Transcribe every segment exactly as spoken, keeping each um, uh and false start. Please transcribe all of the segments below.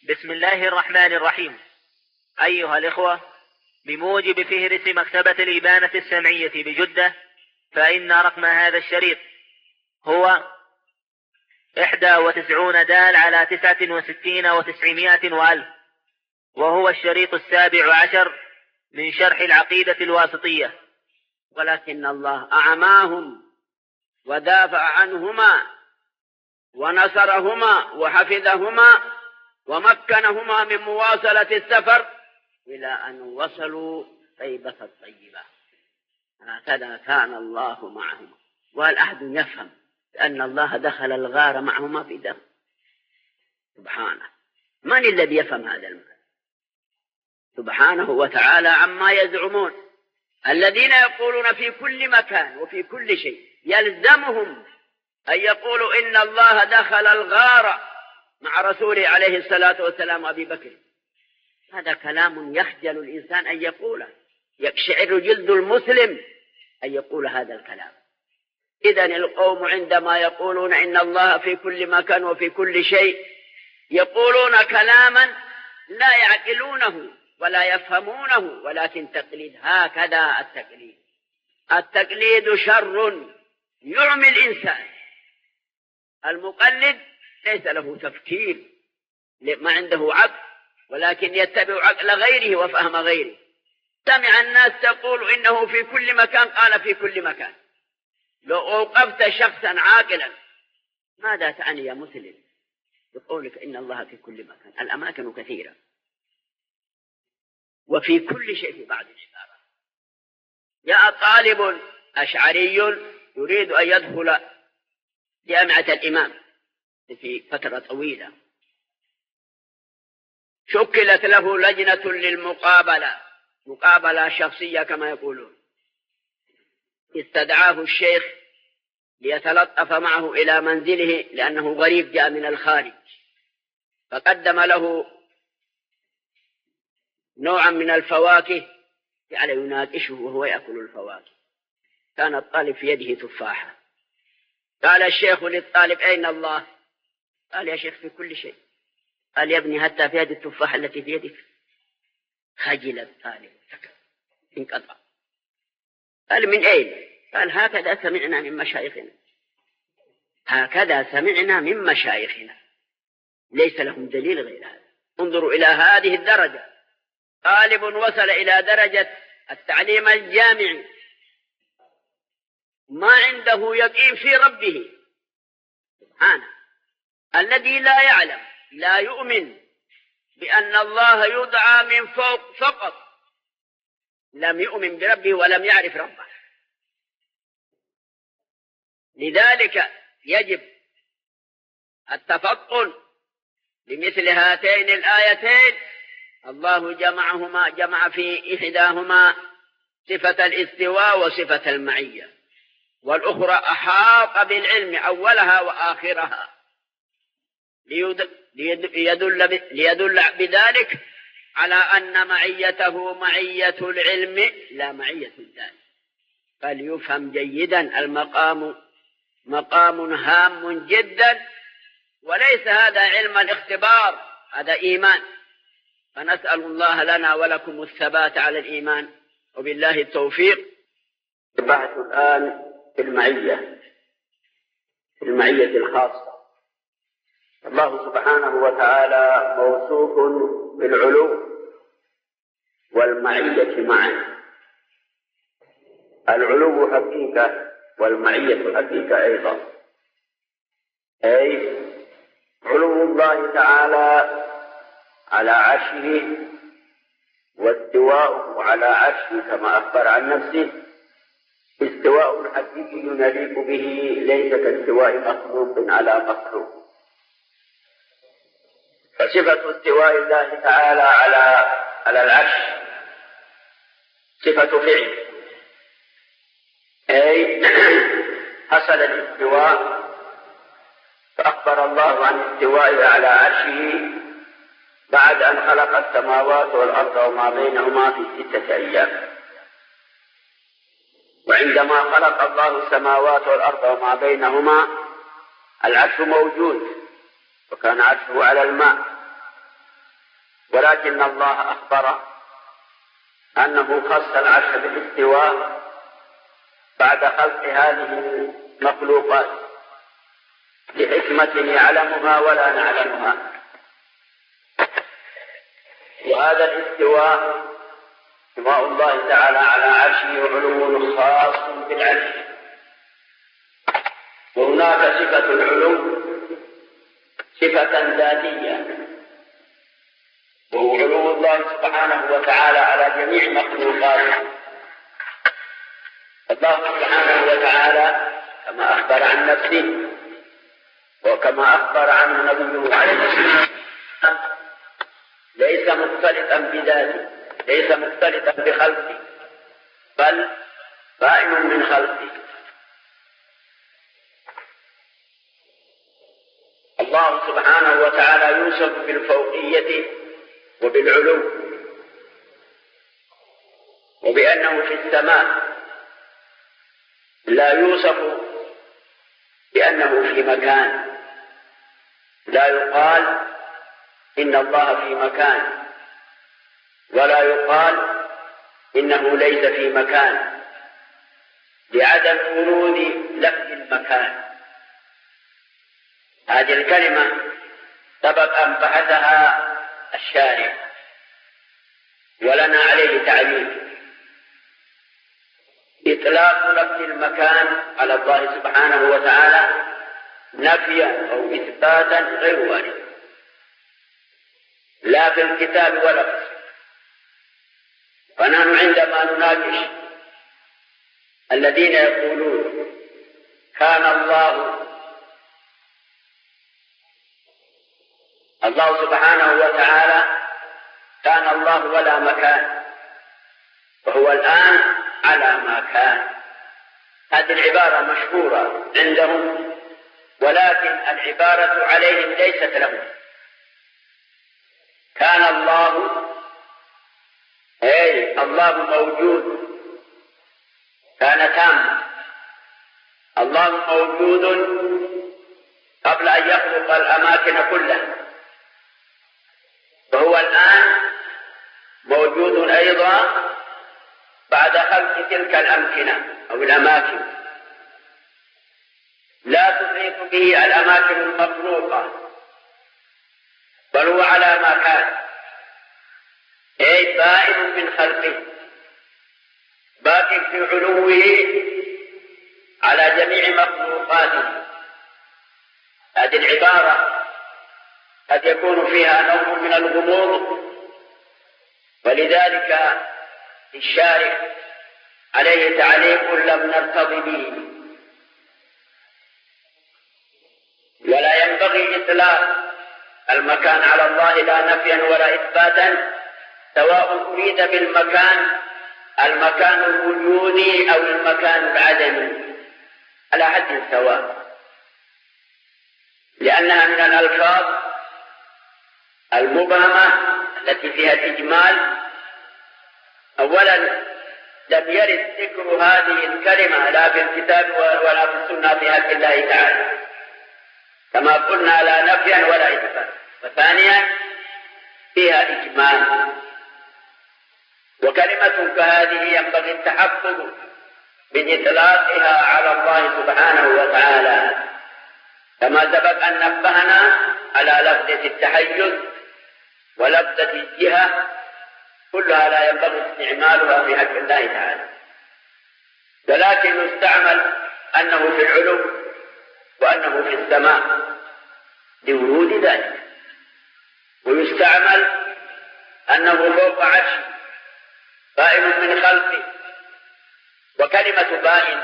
بسم الله الرحمن الرحيم. أيها الإخوة، بموجب فهرس مكتبة الإبانة السمعية بجدة، فإن رقم هذا الشريط هو إحدى وتسعون دال على تسعة وستين وتسعمائة وألف، وهو الشريط السابع عشر من شرح العقيدة الواسطية. ولكن الله أعماهم ودافع عنهما ونصرهما وحفظهما ومكنهما من مواصلة السفر إلى أن وصلوا طيبة الطيبة. هكذا كان الله معهما. وهل أحد يفهم أن الله دخل الغار معهما في دم؟ سبحانه. من الذي يفهم هذا المعنى؟ سبحانه وتعالى عما يزعمون. الذين يقولون في كل مكان وفي كل شيء يلزمهم أن يقولوا إن الله دخل الغار مع رسوله عليه الصلاة والسلام أبي بكر. هذا كلام يخجل الإنسان أن يقوله، يقشعر جلد المسلم أن يقول هذا الكلام. إذن القوم عندما يقولون إن الله في كل مكان وفي كل شيء يقولون كلاما لا يعقلونه ولا يفهمونه، ولكن تقليد. هكذا التقليد. التقليد شر يعمي الإنسان. المقلد ليس له تفكير، ما عنده عقل، ولكن يتبع عقل غيره وفهم غيره. سمع الناس تقول إنه في كل مكان، قال في كل مكان. لو أوقفت شخصا عاقلا ماذا تعني يا مسلم بقولك إن الله في كل مكان؟ الأماكن كثيرة وفي كل شيء في بعض الشارع. جاء طالب أشعري يريد أن يدخل جامعة الإمام في فترة طويلة، شكلت له لجنة للمقابلة، مقابلة شخصية كما يقولون. استدعاه الشيخ ليتلطف معه إلى منزله لأنه غريب جاء من الخارج، فقدم له نوعا من الفواكه جعل يناقشه وهو يأكل الفواكه. كان الطالب في يده تفاحة. قال الشيخ للطالب أين الله؟ قال يا شيخ في كل شيء. قال يا ابني حتى في هذه التفاحة التي في يدك. خجل الطالب انقطع. قال من أين؟ قال هكذا سمعنا من مشايخنا. هكذا سمعنا من مشايخنا. ليس لهم دليل غير هذا. انظروا إلى هذه الدرجة. طالب وصل إلى درجة التعليم الجامعي ما عنده يقين في ربه سبحانه، الذي لا يعلم، لا يؤمن بأن الله يدعى من فوق فقط، لم يؤمن بربه ولم يعرف ربه. لذلك يجب التفطن لمثل هاتين الآيتين. الله جمعهما، جمع في إحداهما صفة الاستواء وصفة المعية، والأخرى أحاط بالعلم أولها وآخرها، ليدل, ليدل بذلك على أن معيته معية العلم لا معية الذات. فليفهم جيدا المقام مقام هام جدا، وليس هذا علم الاختبار، هذا إيمان. فنسأل الله لنا ولكم الثبات على الإيمان، وبالله التوفيق. البحث الآن في المعية، في المعية الخاصة. الله سبحانه وتعالى موصوف بالعلو والمعية معا. العلو حقيقة والمعية حقيقة أيضا، أي علو الله تعالى على عرشه واستواءه على عرشه كما أخبر عن نفسه استواء حقيقي يليق به، ليس كاستواء مخلوق على مخلوق. فصفة استواء الله تعالى على على العرش صفة فعل، أي حصل الاستواء، فأخبر الله عن استوائه على عرشه بعد أن خلق السماوات والأرض وما بينهما في ستة أيام. وعندما خلق الله السماوات والأرض وما بينهما العرش موجود، وكان عرشه على الماء، ولكن الله أخبر أنه خص العرش بالاستواء بعد خلق هذه المخلوقات لحكمة يعلمها ولا نعلمها. وهذا الاستواء استواء الله تعالى على عرشه علو خاص بالعرش، وهناك صفة العلو صفة ذاتية، وهو علو الله سبحانه وتعالى على جميع مخلوقاته. الله سبحانه وتعالى كما أخبر عن نفسه وكما أخبر عنه نبيه عليه الصلاة والسلام ليس مختلطا بذاته، ليس مختلطا بخلقه، بل قائم من خلقه. الله سبحانه وتعالى يوصف بالفوقية وبالعلو، وبأنه في السماء، لا يوصف بأنه في مكان، لا يقال إن الله في مكان، ولا يقال إنه ليس في مكان، لعدم ورود لفظ المكان. هذه الكلمة سبق أن بحثها الشارع ولنا عليه تعليل. إطلاق لفظ المكان على الله سبحانه وتعالى نفيا أو إثباتا غير وارد، لا في الكتاب ولا في السنة. فنحن عندما نناقش الذين يقولون كان الله الله سبحانه وتعالى كان الله ولا مكان، وهو الآن على ما كان، هذه العبارة مشهورة عندهم، ولكن العبارة عليهم ليست لهم. كان الله أي الله موجود، كان تام، الله موجود قبل أن يخلق الأماكن كلها، وهو الآن موجود أيضا بعد خلق تلك الأمكنة أو الأماكن، لا تحيط به الأماكن المخلوقة، بل هو على ما كان، أي بائن من خلقه، باق في علوه على جميع مخلوقاته. هذه العبارة قد يكون فيها نوع من الغموض، ولذلك الشارع عليه تعليق لم نرتضي به، ولا ينبغي إطلاق المكان على الله لا نفيا ولا إثباتا، سواء أريد بالمكان المكان الوجودي أو المكان العدمي على حد سواء، لأنها من الألفاظ المبهمة التي فيها الإجمال. أولا لم يرد ذكر هذه الكلمة لا في الكتاب ولا في السنة في حق الله تعالى، كما قلنا لا نفيا ولا إثباتا. وثانيا فيها إجمال، وكلمة كهذه ينبغي التحفظ من إطلاقها على الله سبحانه وتعالى، كما سبق أن نبهنا على لفظة التحيز ولفظة الجهة، كلها لا ينبغي استعمالها في حق الله تعالى، ولكن يستعمل أنه في العلو وأنه في السماء لورود ذلك، ويستعمل أنه فوق عرشه بائن من خلقه. وكلمة بائن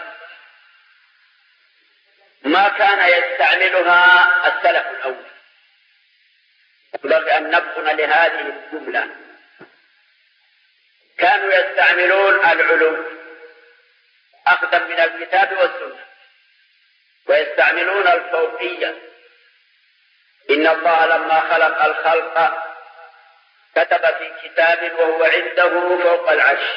ما كان يستعملها السلف الأول، ينبغي أن نبطن لهذه الجملة. كانوا يستعملون العلو أخذا من الكتاب والسنة، ويستعملون الفوقية. إن الله لما خلق الخلق كتب في كتاب وهو عنده فوق العرش.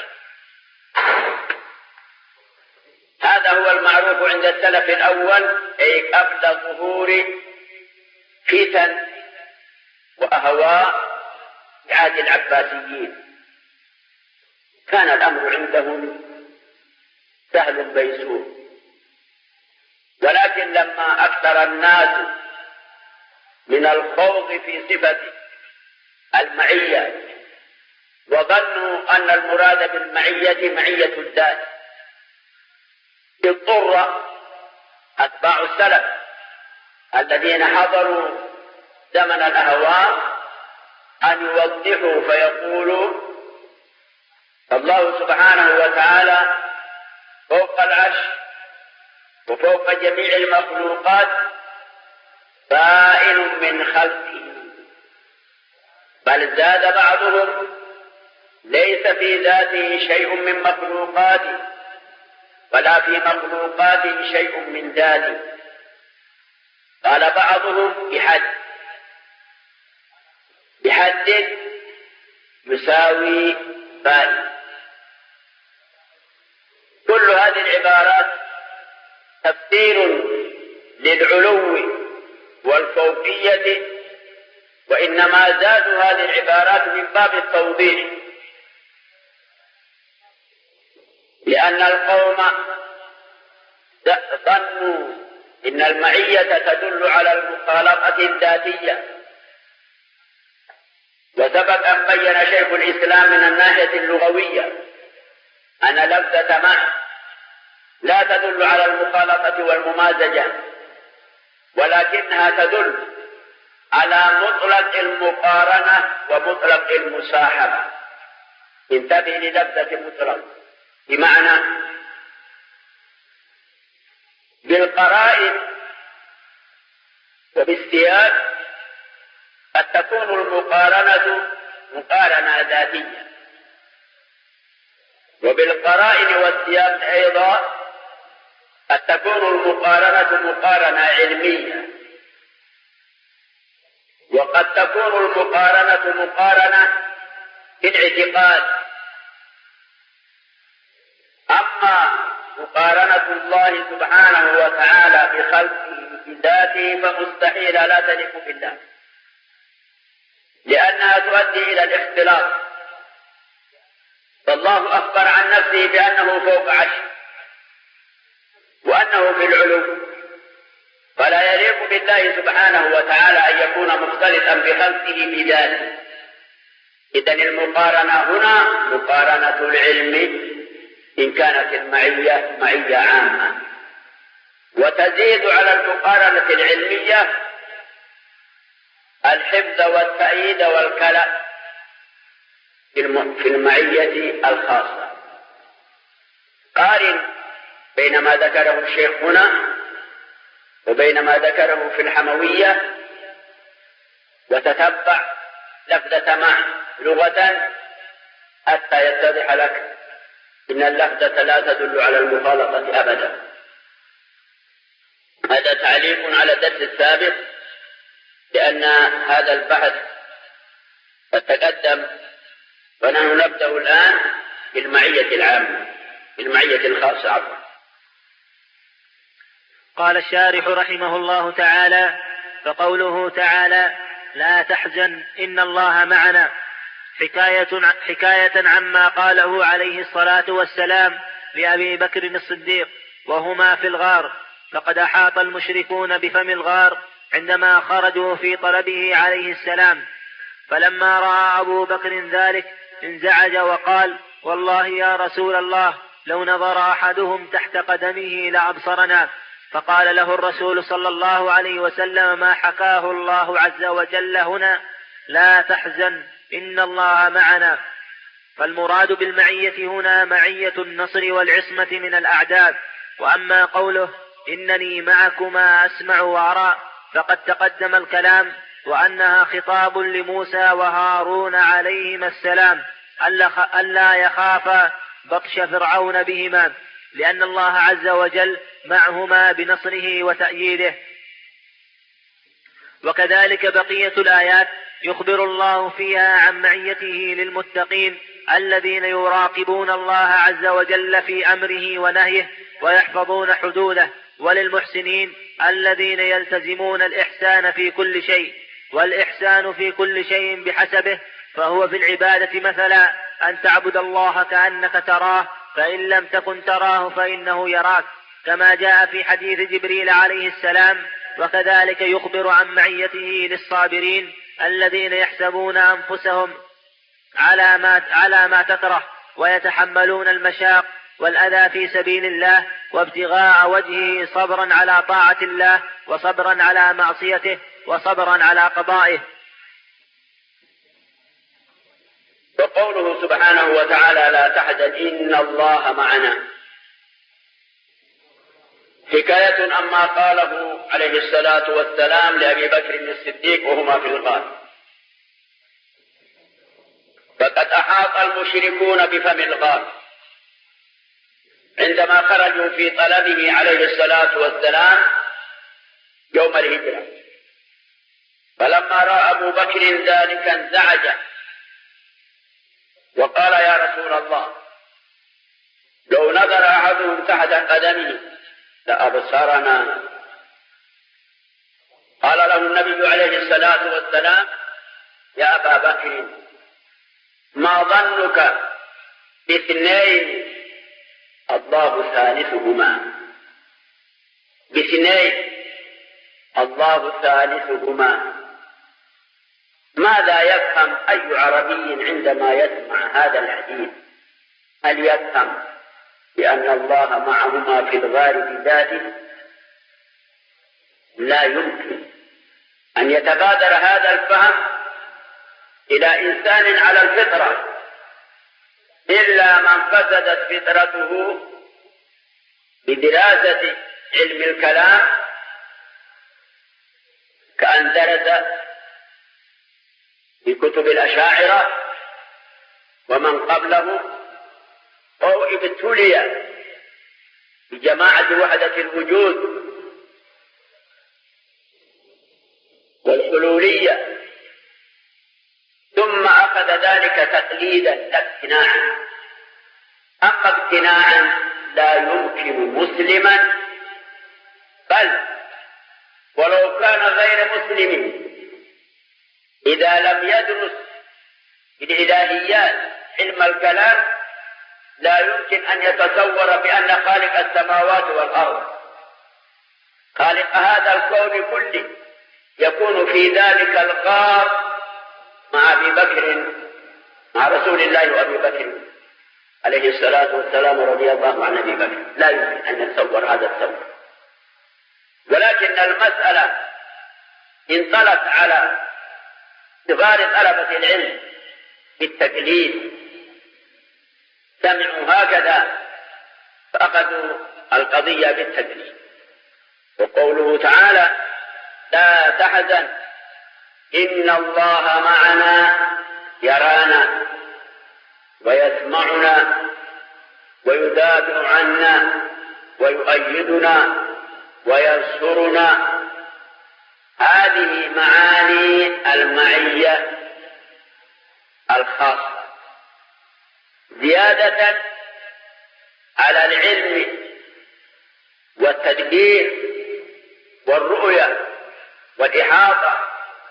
هذا هو المعروف عند السلف الأول، أي قبل ظهور فتن وأهواء عهد العباسيين، كان الأمر عندهم سهل بيسور، ولكن لما أكثر الناس من الخوض في صفة المعية وظنوا أن المراد بالمعية معية الذات، اضطر أتباع السلف الذين حضروا زمن الأهواء أن يوضحوا فيقولوا الله سبحانه وتعالى فوق العرش وفوق جميع المخلوقات بائن من خلقه، بل زاد بعضهم ليس في ذاته شيء من مخلوقاته ولا في مخلوقاته شيء من ذاته. قال بعضهم بحد بحد يساوي بائن. كل هذه العبارات تفسير للعلو والفوقية، وإنما زادوا هذه العبارات من باب التوضيح، لأن القوم ظنوا إن المعية تدل على المخالطة الذاتية، وسبق أن بين شيخ الإسلام من الناحية اللغوية أن لفظة مع لا تدل على المخالطة والممازجة، ولكنها تدل على مطلق المقارنة ومطلق المصاحبة. انتبه للفظة مطلق، بمعنى بالقرائن وبالسياق قد تكون المقارنة مقارنة ذاتية، وبالقرائن والسياق أيضا قد تكون المقارنة مقارنة علمية، وقد تكون المقارنة مقارنة في الاعتقاد. أما مقارنة الله سبحانه وتعالى بخلقه بذاته فمستحيل لا تليق بالله، لأنها تؤدي إلى الاختلاط. فالله أخبر عن نفسه بأنه فوق عرشه وأنه في العلو، فلا يليق بالله سبحانه وتعالى أن يكون مختلطا بخلقه بذاته. إذن المقارنة هنا مقارنة العلم إن كانت المعية معية عامة، وتزيد على المقارنة العلمية الحفظ والتأييد والكلام في المعية الخاصة. قارن بين ما ذكره الشيخ هنا وبين ما ذكره في الحموية، وتتبع لفظة مع لغة حتى يتضح لك إن اللفظة لا تدل على المخالطة أبدا. هذا تعليق على الدرس السابق، لأن هذا البحث قد تقدم، ونحن نبدأ الآن بالمعية العامة بالمعية الخاصة. عفوا. قال الشارح رحمه الله تعالى: فقوله تعالى لا تحزن إن الله معنا حكاية, حكاية عما قاله عليه الصلاة والسلام لأبي بكر الصديق وهما في الغار، فقد أحاط المشركون بفم الغار عندما خرجوا في طلبه عليه السلام، فلما رأى أبو بكر ذلك انزعج وقال: والله يا رسول الله لو نظر أحدهم تحت قدمه لأبصرنا. فقال له الرسول صلى الله عليه وسلم ما حكاه الله عز وجل هنا: لا تحزن إن الله معنا. فالمراد بالمعية هنا معية النصر والعصمة من الأعداء. وأما قوله إنني معكما أسمع وأرى فقد تقدم الكلام، وأنها خطاب لموسى وهارون عليهما السلام ألا يخافا بطش فرعون بهما، لأن الله عز وجل معهما بنصره وتأييده. وكذلك بقية الآيات يخبر الله فيها عن معيته للمتقين الذين يراقبون الله عز وجل في أمره ونهيه ويحفظون حدوده، وللمحسنين الذين يلتزمون الإحسان في كل شيء، والإحسان في كل شيء بحسبه، فهو في العبادة مثلا أن تعبد الله كأنك تراه، فإن لم تكن تراه فإنه يراك، كما جاء في حديث جبريل عليه السلام. وكذلك يخبر عن معيته للصابرين الذين يحسبون أنفسهم على ما, على ما تكره، ويتحملون المشاق والأذى في سبيل الله وابتغاء وجهه، صبرا على طاعة الله وصبرا على معصيته وصبرا على قضائه. وقوله سبحانه وتعالى لا تحزن إن الله معنا، حكاية عما قاله عليه الصلاة والسلام لأبي بكر الصديق وهما في الغار. فقد أحاط المشركون بفم الغار عندما خرجوا في طلبه عليه الصلاة والسلام يوم الهجرة، فلما رأى أبو بكر ذلك انزعج وقال يا رسول الله لو نظر أحدهم تحت قدمه لأبصرنا. قال له النبي عليه الصلاة والسلام يا أبا بكر ما ظنك باثنين الله ثالثهما، باثنين الله ثالثهما. ماذا يفهم أي عربي عندما يسمع هذا الحديث؟ هل يفهم بأن الله معهما في الغار بذاته؟ لا يمكن أن يتبادر هذا الفهم إلى إنسان على الفطرة إلا من فسدت فطرته بدراسة علم الكلام، كأن درس في كتب الأشاعرة ومن قبله، أو ابتلي بجماعة وحدة الوجود والحلولية ثم أخذ ذلك تقليدا لا اقتناعا. أما اقتناعا لا يمكن مسلما، بل ولو كان غير مسلم إذا لم يدرس بالإلهيات علم الكلام لا يمكن أن يتصور بأن خالق السماوات والأرض خالق هذا الكون كله يكون في ذلك الغار مع أبي بكر، مع رسول الله وأبي بكر عليه الصلاة والسلام رضي الله عن أبي بكر. لا يمكن أن يتصور هذا التصور. ولكن المسألة انطلت على صغار طلبة العلم بالتقليد، سمعوا هكذا فأخذوا القضية بالتقليد. وقوله تعالى لا تحزن إن الله معنا يرانا ويسمعنا ويدافع عنا ويؤيدنا وينصرنا، هذه معاني المعية الخاصة زيادة على العلم والتدبير والرؤية والإحاطة.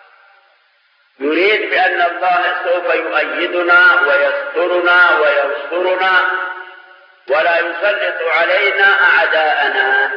يريد بأن الله سوف يؤيدنا ويسترنا وينصرنا ولا يسلط علينا أعداءنا.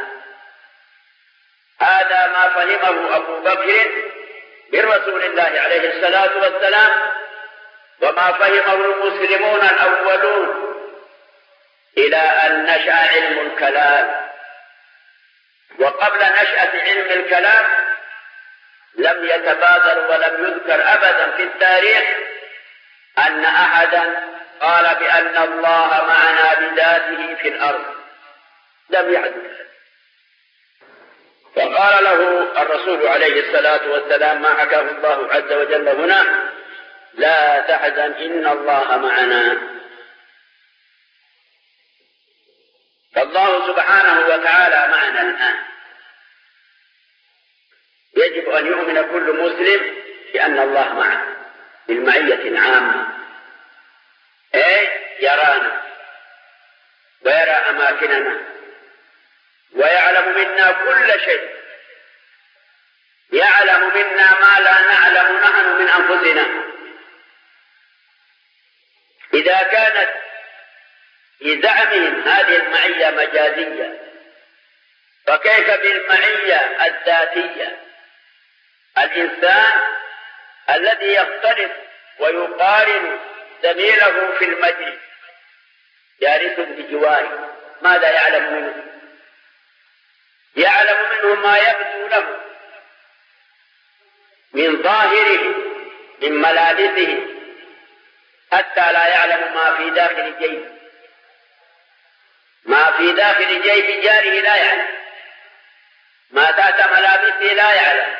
هذا ما فهمه أبو بكر من رسول الله عليه الصلاة والسلام، وما فهمه المسلمون الأولون إلى أن نشأ علم الكلام. وقبل نشأة علم الكلام لم يتبادر ولم يذكر أبدا في التاريخ أن أحدا قال بأن الله معنا بذاته في الأرض، لم يحدث. فقال له الرسول عليه الصلاة والسلام ما حكاه الله عز وجل هنا لا تحزن إن الله معنا. فالله سبحانه وتعالى معنا الآن. يجب أن يؤمن كل مسلم بأن الله معنا بالمعية عامة، أي يرانا ويرى أماكننا ويعلم منا كل شيء، يعلم منا ما لا نعلم نحن من أنفسنا. إذا كانت في زعمهم هذه المعية مجازية، فكيف بالمعية الذاتية؟ الإنسان الذي يختلط ويقارن زميله في المجلس جالس بجواره، ماذا يعلم منه؟ يعلم منه ما يبدو له من ظاهره من ملابسه، حتى لا يعلم ما في داخل جيبه. ما في داخل جيب جاره لا يعلم، ما تحت ملابسه لا يعلم،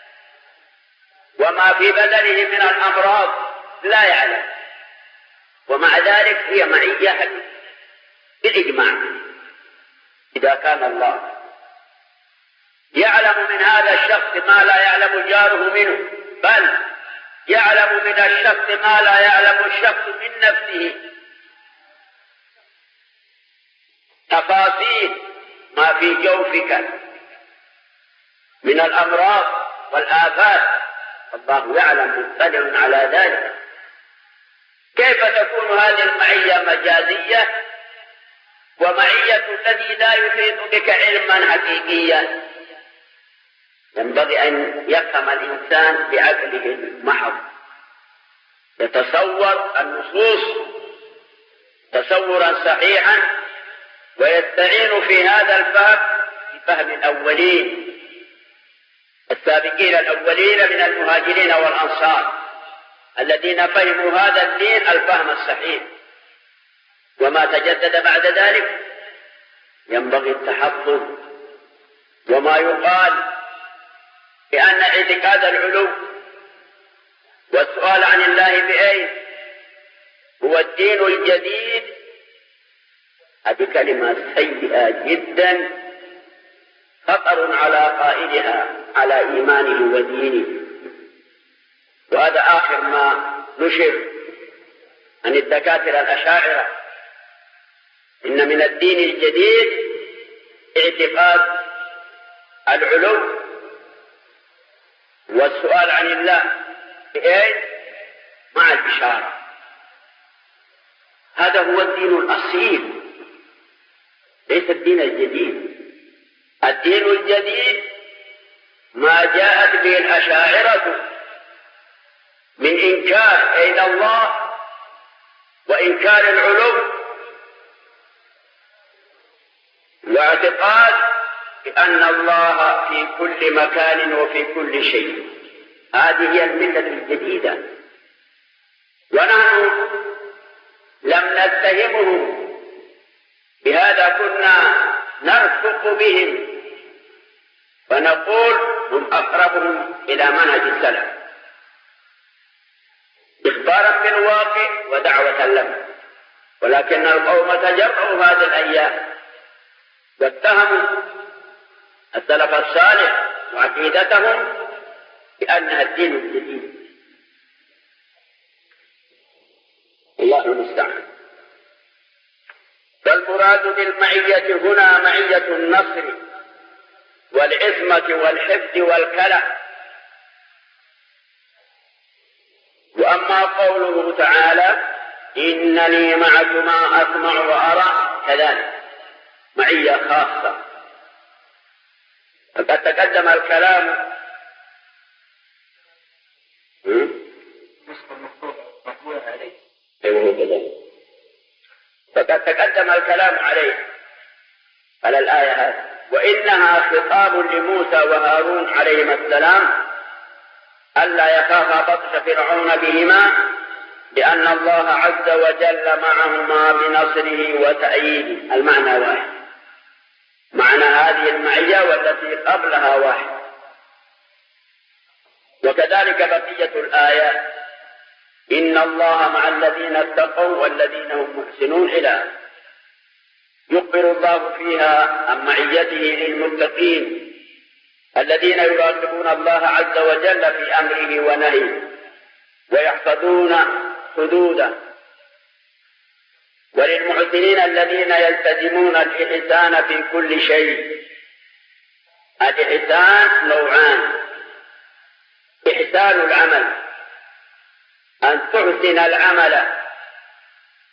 وما في بدنه من الأمراض لا يعلم، ومع ذلك هي معية حديثة بالإجماع. إذا كان الله يعلم من هذا الشخص ما لا يعلم جاره منه، بل يعلم من الشخص ما لا يعلم الشخص من نفسه، تفاصيل ما في جوفك من الأمراض والآفات، الله يعلم مطلع على ذلك. كيف تكون هذه المعية مجازية ومعية الذي لا يحيط بك علما حقيقيا؟ ينبغي أن يفهم الإنسان بعقله المحض، يتصور النصوص تصورا صحيحا، ويستعين في هذا الفهم بفهم الأولين السابقين الأولين من المهاجرين والأنصار الذين فهموا هذا الدين الفهم الصحيح. وما تجدد بعد ذلك ينبغي التحفظ. وما يقال بأن اعتقاد العلو والسؤال عن الله بأين هو الدين الجديد، هذه كلمة سيئة جدا، خطر على قائلها على إيمانه ودينه. وهذا آخر ما نشر عن الدكاترة الأشاعرة، إن من الدين الجديد اعتقاد العلو والسؤال عن الله بأين مع الإشارة. هذا هو الدين الأصيل، ليس الدين الجديد. الدين الجديد ما جاءت به الأشاعرة من إنكار أين الله وإنكار العلو واعتقاد بأن الله في كل مكان وفي كل شيء. هذه هي الملة الجديدة، ونحن لم نتهمهم بهذا، كنا نرفق بهم ونقول هم أقربهم إلى منهج السلف إخبارا بالواقع ودعوة لهم. ولكن القوم تجرؤوا هذه الأيام واتهموا السلف الصالح وعقيدتهم بأنها الدين الجديد. الله المستعان. فالمراد بالمعية هنا معية النصر والعصمة والحفظ والكلى. وأما قوله تعالى إنني معكما أسمع وأرى، كذلك معية خاصة. فقد تقدم الكلام فقد تقدم الكلام عليه على الآية هذه، وإنها خطاب لموسى وهارون عليهما السلام ألا يخافا بطش فرعون بهما، لأن الله عز وجل معهما بنصره وتأييده. المعنى واحد، معنى هذه المعية والتي قبلها واحد. وكذلك بقية الآيات، إن الله مع الذين اتقوا والذين هم محسنون، إلى يخبر الله فيها عن معيته للمتقين الذين يراقبون الله عز وجل في أمره ونهيه ويحفظون حدوده، وللمحسنين الذين يلتزمون الإحسان في كل شيء. الإحسان نوعان: إحسان العمل، أن تحسن العمل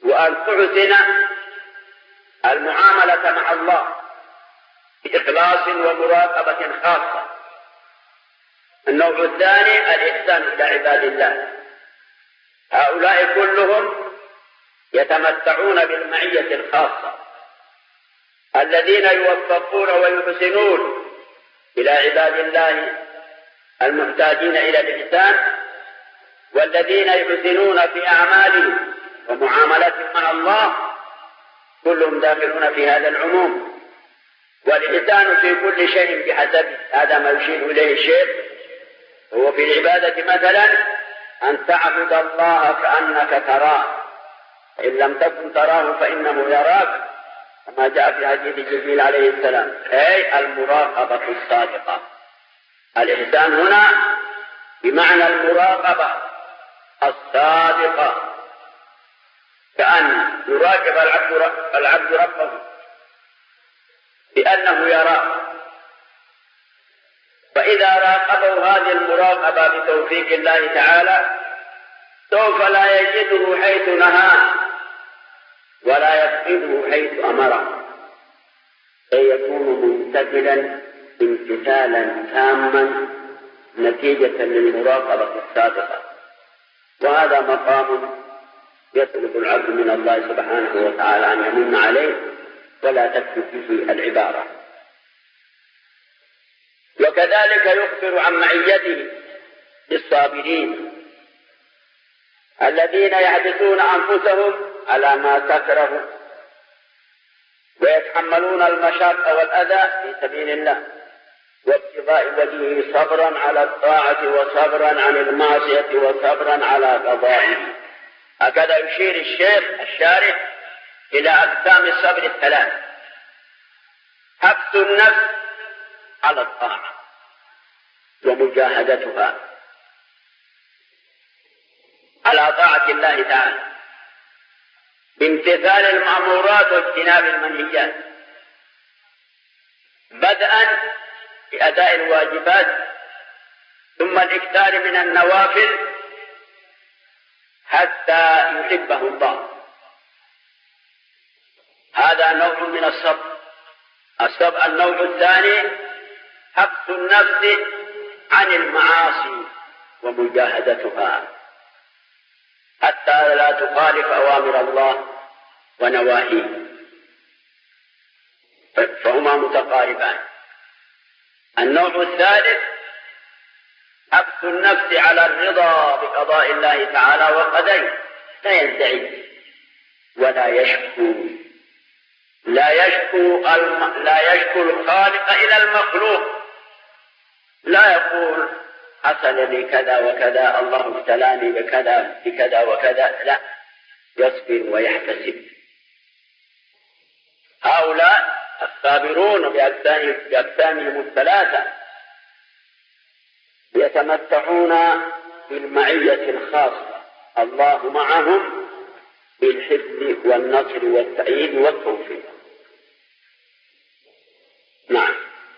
وأن تحسن المعاملة مع الله بإخلاص ومراقبة خاصة. النوع الثاني الإحسان إلى عباد الله، هؤلاء كلهم يتمتعون بالمعية الخاصة، الذين يوفقون ويحسنون إلى عباد الله المحتاجين إلى الإحسان، والذين يحسنون في أعمالهم ومعاملتهم مع الله، كلهم داخلون في هذا العموم. والإحسان في كل شيء بحسبه، هذا ما يشير إليه الشيخ. هو في العبادة مثلا أن تعبد الله كأنك تراه، إن لم تكن تراه فإنه يراك، كما جاء في حديث جبريل عليه السلام، أي المراقبة الصادقة. الإحسان هنا بمعنى المراقبة الصادقة، كأن يراقب العبد العبد ربه بأنه يراه، فإذا راقبوا هذه المراقبة بتوفيق الله تعالى سوف لا يجده حيث نهاه ولا يفقده حيث أمره، فيكون ممتثلا امتثالا تاما نتيجة للمراقبة الصادقة. وهذا مقام يطلب العبد من الله سبحانه وتعالى أن يمن عليه ولا تكفي فيه العبارة. وكذلك يخبر عن معيته للصابرين الذين يحدثون أنفسهم على ما تكره ويتحملون المشاق والأذى في سبيل الله وابتغاء وجهه، صبرا على الطاعة وصبرا عن المعصية وصبرا على قضائه. هكذا يشير الشيخ الشارح إلى أقسام الصبر الثلاث: حبس النفس على الطاعة ومجاهدتها على طاعة الله تعالى بامتثال المأمورات واجتناب المنهيات، بدءا بأداء الواجبات ثم الإكثار من النوافل حتى يحبه الله. هذا نوع من الصبر. الصبر النوع الثاني حبس النفس عن المعاصي ومجاهدتها حتى لا تخالف أوامر الله ونواهيه، فهما متقاربان. النوع الثالث حبس النفس على الرضا بقضاء الله تعالى وقدره، لا يدعي ولا يشكو لا يشكو الم... لا يشكو الخالق إلى المخلوق، لا يقول حصل لي كذا وكذا، الله ابتلاني بكذا بكذا وكذا، لا، يصبر ويحتسب. هؤلاء الصابرون بأقسامهم الثلاثة يتمتعون بالمعية الخاصة، الله معهم بالحفظ والنصر والتأييد والتوفيق. نعم.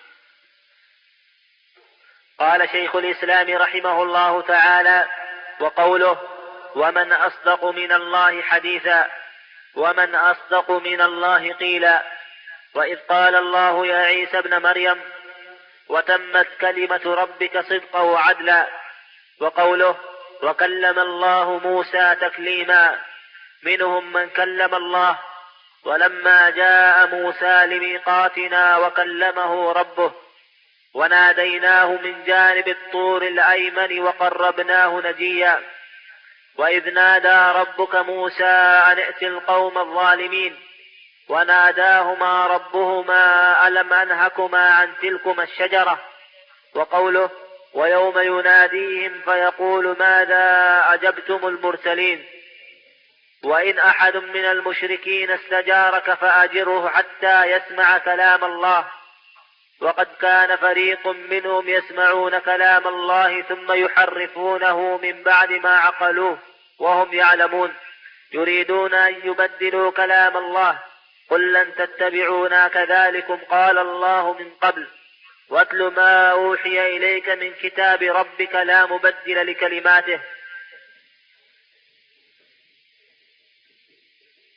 قال شيخ الإسلام رحمه الله تعالى: وقوله: ومن أصدق من الله حديثا، ومن أصدق من الله قيلا. وإذ قال الله يا عيسى ابن مريم: وتمت كلمة ربك صدقا وعدلا. وقوله: وكلم الله موسى تكليما، منهم من كلم الله، ولما جاء موسى لميقاتنا وكلمه ربه وناديناه من جانب الطور الأيمن وقربناه نجيا. وإذ نادى ربك موسى أن ائت القوم الظالمين وناداهما ربهما ألم أنهكما عن تلكما الشجرة. وقوله: ويوم يناديهم فيقول ماذا أجبتم المرسلين. وإن أحد من المشركين استجارك فأجره حتى يسمع كلام الله. وقد كان فريق منهم يسمعون كلام الله ثم يحرفونه من بعد ما عقلوه وهم يعلمون، يريدون أن يبدلوا كلام الله. قل لن تتبعونا كذلكم قال الله من قبل، واتل ما أوحي إليك من كتاب ربك لا مبدل لكلماته.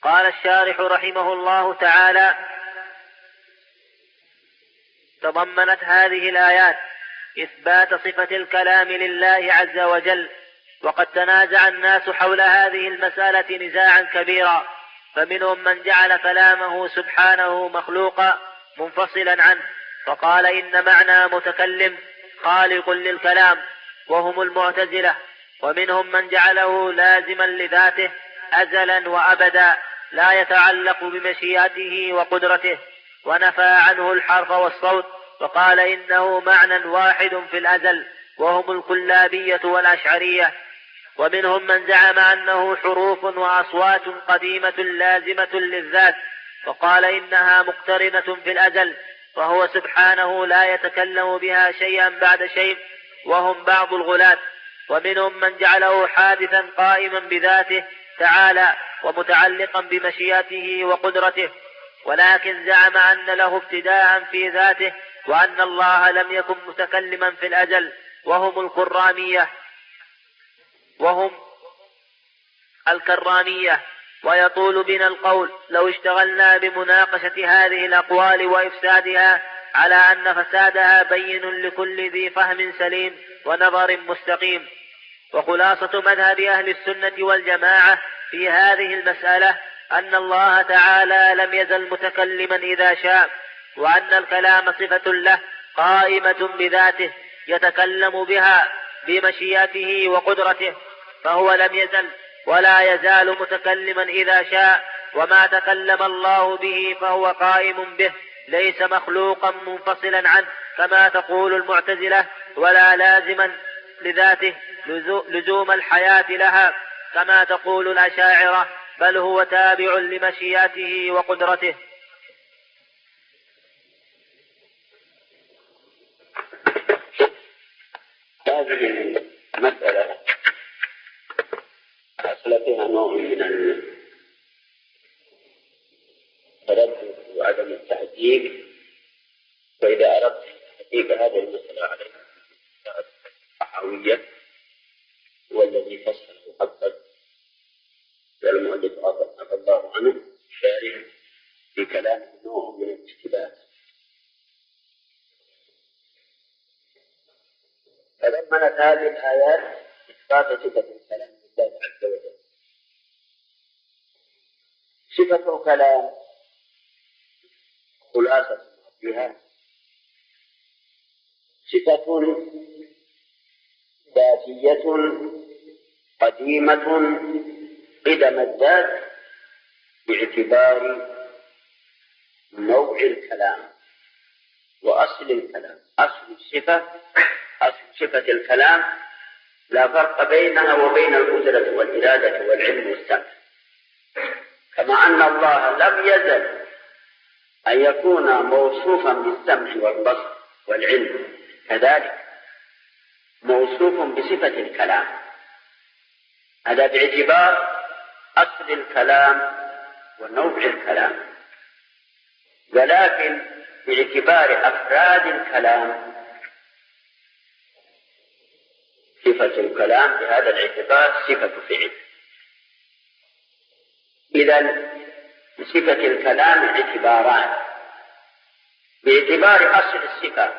قال الشارح رحمه الله تعالى: تضمنت هذه الآيات إثبات صفة الكلام لله عز وجل، وقد تنازع الناس حول هذه المسألة نزاعا كبيرا، فمنهم من جعل كلامه سبحانه مخلوقا منفصلا عنه، فقال إن معنى متكلم خالق للكلام، وهم المعتزلة. ومنهم من جعله لازما لذاته أزلا وأبدا لا يتعلق بمشيئته وقدرته، ونفى عنه الحرف والصوت، وقال إنه معنى واحد في الأزل، وهم الكلابية والأشعرية. ومنهم من زعم أنه حروف وأصوات قديمة لازمة للذات، وقال إنها مقترنة في الأزل، فهو سبحانه لا يتكلم بها شيئا بعد شيء، وهم بعض الغلاة. ومنهم من جعله حادثا قائما بذاته تعالى ومتعلقا بمشيئته وقدرته، ولكن زعم أن له ابتداء في ذاته، وأن الله لم يكن متكلما في الأزل، وهم الكرامية وهم الكرامية. ويطول بنا القول لو اشتغلنا بمناقشة هذه الأقوال وإفسادها، على أن فسادها بين لكل ذي فهم سليم ونظر مستقيم. وخلاصة مذهب أهل السنة والجماعة في هذه المسألة أن الله تعالى لم يزل متكلما إذا شاء، وأن الكلام صفة له قائمة بذاته يتكلم بها بمشيئته وقدرته، فهو لم يزل ولا يزال متكلما إذا شاء، وما تكلم الله به فهو قائم به، ليس مخلوقا منفصلا عنه كما تقول المعتزلة، ولا لازما لذاته لزوم الحياة لها كما تقول الأشاعرة، بل هو تابع لمشيئته وقدرته. هذه المسألة حصل فيها نوع من التردد وعدم التحقيق، فإذا أردت تحقيق هذه المسألة عليه الطحاوية هو الذي فصل وحقق والمؤلف عفى الله عنه شارح في كلامه نوع من الاشتباه. تضمنت هذه الآيات إثبات صفة الكلام لله عز وجل. صفة كلام خلاصة فيها صفة ذاتية قديمة قدم الذات باعتبار نوع الكلام وأصل الكلام. أصل الصفة أصل صفة الكلام لا فرق بينها وبين القدرة والإرادة والعلم والسمع، كما أن الله لم يزل أن يكون موصوفا بالسمع والبصر والعلم، كذلك موصوف بصفة الكلام. هذا باعتبار أصل الكلام ونوع الكلام، ولكن باعتبار أفراد الكلام صفة الكلام بهذا الاعتبار صفة فعل. إذن صفة الكلام اعتباران: باعتبار أصل الصفة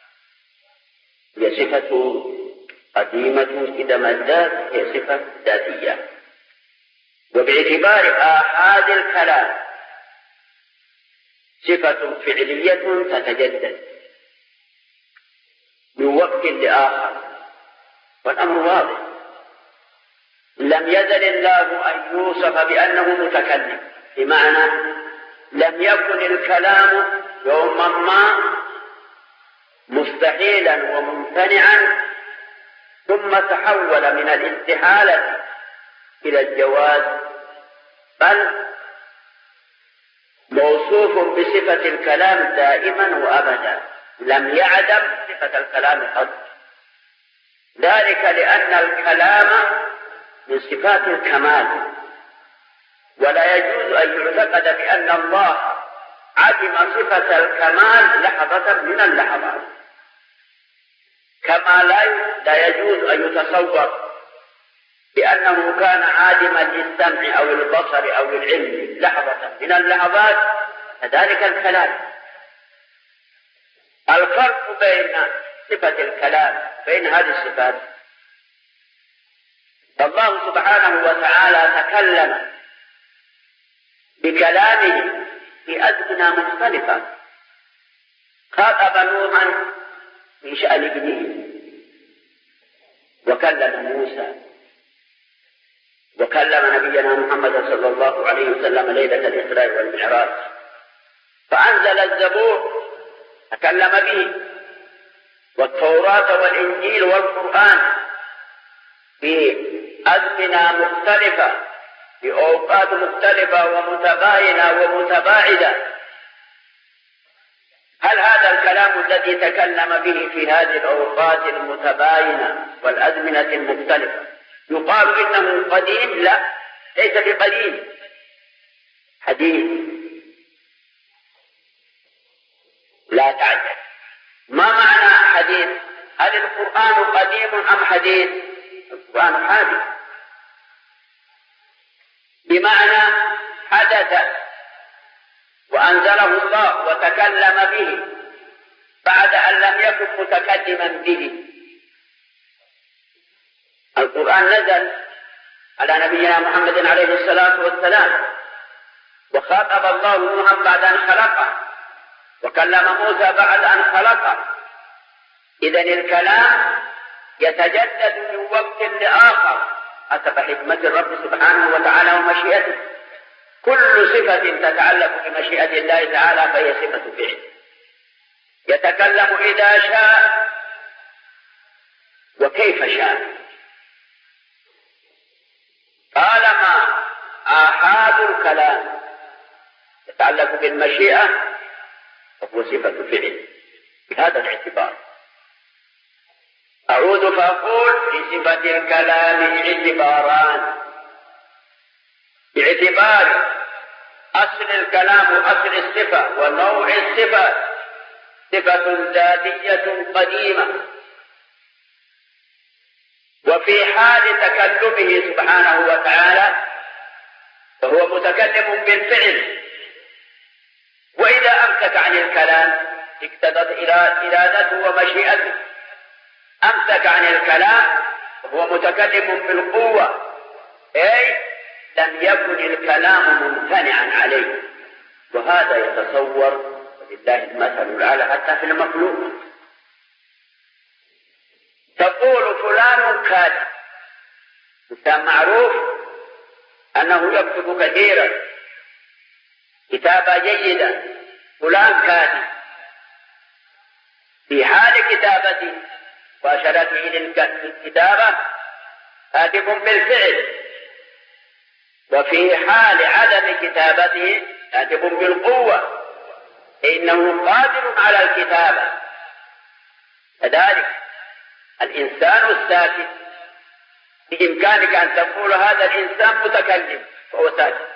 هي صفة قديمة قدم الذات، هي صفة ذاتية، وباعتبار آحاد الكلام صفة فعلية تتجدد من وقت لآخر. والأمر واضح، لم يزل الله أن يوصف بأنه متكلم، بمعنى لم يكن الكلام يوما ما مستحيلا وممتنعا ثم تحول من الاستحالة إلى الجواز، بل موصوف بصفة الكلام دائما وأبدا، لم يعدم صفة الكلام قط. ذلك لأن الكلام من صفات الكمال، ولا يجوز أن يعتقد بأن الله عدم صفة الكمال لحظة من اللحظات، كما لا يجوز أن يتصور لأنه كان عادما للسمع أو البصر أو العلم لحظة من اللحظات، كذلك الكلام. الفرق بين صفة الكلام بين هذه الصفات، فالله سبحانه وتعالى تكلم بكلامه في أزمنة مختلفة. خاطب نوحا في شأن ابنه، وكلم موسى، وكلم نبينا محمد صلى الله عليه وسلم ليلة الإسراء والمعراج، فأنزل الزبور تكلم به، والتوراة والإنجيل والقرآن في أزمنة مختلفة في أوقات مختلفة ومتباينة ومتباعدة. هل هذا الكلام الذي تكلم به في هذه الأوقات المتباينة والأزمنة المختلفة يقال إنه قديم؟ لا، ليس بقديم، حديث. لا تعجب. ما معنى حديث؟ هل القرآن قديم أم حديث؟ القرآن حادث، بمعنى حدث وأنزله الله وتكلم به بعد أن لم يكن متكلما به. القرآن نزل على نبينا محمد عليه الصلاة والسلام، وخاطب الله نوحا بعد أن خلقه، وكلم موسى بعد أن خلقه. إذن الكلام يتجدد من وقت لآخر حسب حكمة الرب سبحانه وتعالى ومشيئته. كل صفة تتعلق بمشيئة الله تعالى فهي صفة فعل. يتكلم إذا شاء وكيف شاء. طالما آحاد الكلام يتعلق بالمشيئة فهو صفة فعل بهذا الاعتبار. أعود فأقول في صفة الكلام اعتباران: باعتبار أصل الكلام وأصل الصفة ونوع الصفة، صفة ذاتية قديمة، وفي حال تكلمه سبحانه وتعالى فهو متكلم بالفعل. وإذا أمسك عن الكلام اقتضت إرادته ومشيئته. أمسك عن الكلام وهو متكلم بالقوة، أي لم يكن الكلام ممتنعا عليه. وهذا يتصور ولله المثل الأعلى حتى في المخلوق. تقول فلان كاتب، كان معروف أنه يكتب كثيرا، كتابة جيدة، فلان كاتب. في حال كتابته وشرته للكتابة كاتب بالفعل، وفي حال عدم كتابته كاتب بالقوة، إنه قادر على الكتابة. كذلك الإنسان الساكت بإمكانك أن تقول هذا الإنسان متكلم فهو ساكت.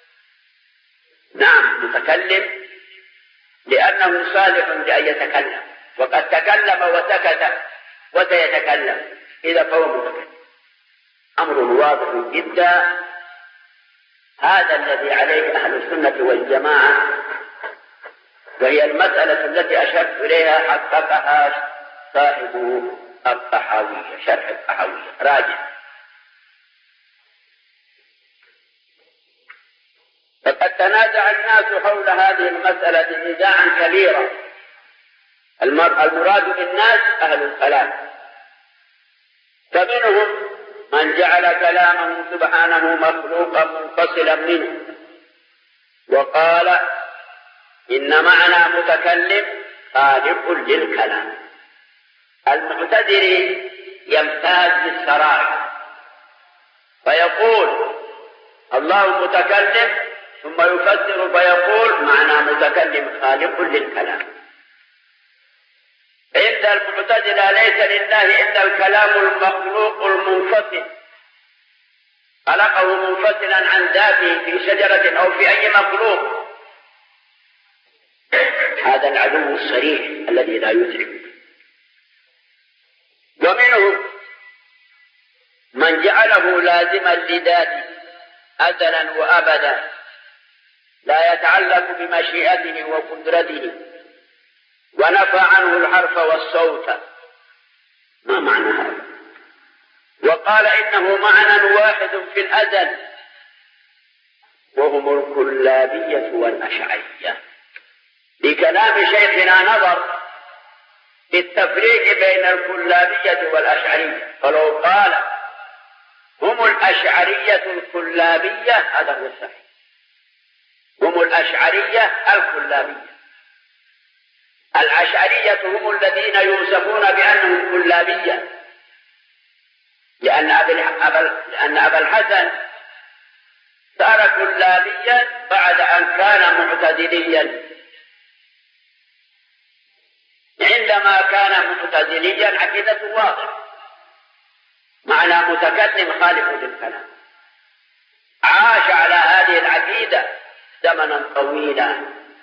نعم متكلم لأنه صالح لأن يتكلم، وقد تكلم وسكت وسيتكلم، إذا فهو متكلم. أمر واضح جدا. هذا الذي عليه أهل السنة والجماعة، وهي المسألة التي أشرت إليها حققها صاحب الطحاوية، شرح الطحاوية. راجع. فقد تنازع الناس حول هذه المسألة نزاعا كبيرا. المراد بالناس أهل الكلام، فمنهم من جعل كلامه سبحانه مخلوقا منفصلا منه، وقال إن معنى متكلم خالق للكلام. المعتذر يمتاز بالصراحة فيقول الله متكلم، ثم يفسر فيقول معنى متكلم خالق للكلام. عند المعتزلة ليس لله إلا الكلام المخلوق المنفصل، خلقه منفصلا عن ذاته في شجرة أو في أي مخلوق. هذا العدو الصريح الذي لا يترك. ومنهم من جعل جعله لازما لذاته أزلا وأبدا لا يتعلق بمشيئته وقدرته، ونفى عنه الحرف والصوت. ما معنى هذا؟ وقال إنه معنى واحد في الأزل، وهم الكلابية والأشعرية. لكلام شيخنا نظر في التفريق بين الكلابية والأشعرية، فلو قال هم الأشعرية الكلابية هذا هو الصحيح، هم الأشعرية الكلابية. الأشعرية هم الذين يوصفون بأنهم كلابية، لأن لأن أبا الحسن صار كلابيا بعد أن كان معتزليا. عندما كان معتزليا عقيدته واضحة، معنى متكلم خالف للكلام. عاش على هذه العقيدة زمنا طويلا،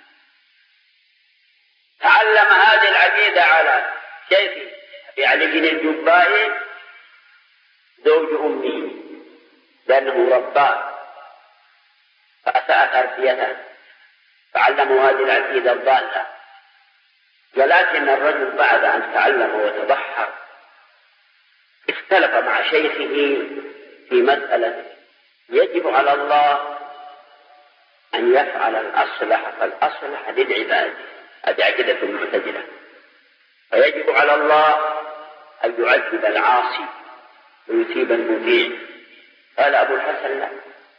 تعلم هذه العقيدة على شيخ أبي علي بن الجبائي زوج أمه، لأنه رباه فأساء تربيته فعلموا هذه العقيدة الضالة. ولكن الرجل بعد أن تعلم وتبحر اختلف مع شيخه في مسألة يجب على الله أن يفعل الأصلح فالأصلح للعباد، هذه عقيدة المعتزلة، فيجب على الله أن يعذب العاصي ويثيب المطيع. قال أبو الحسن لا،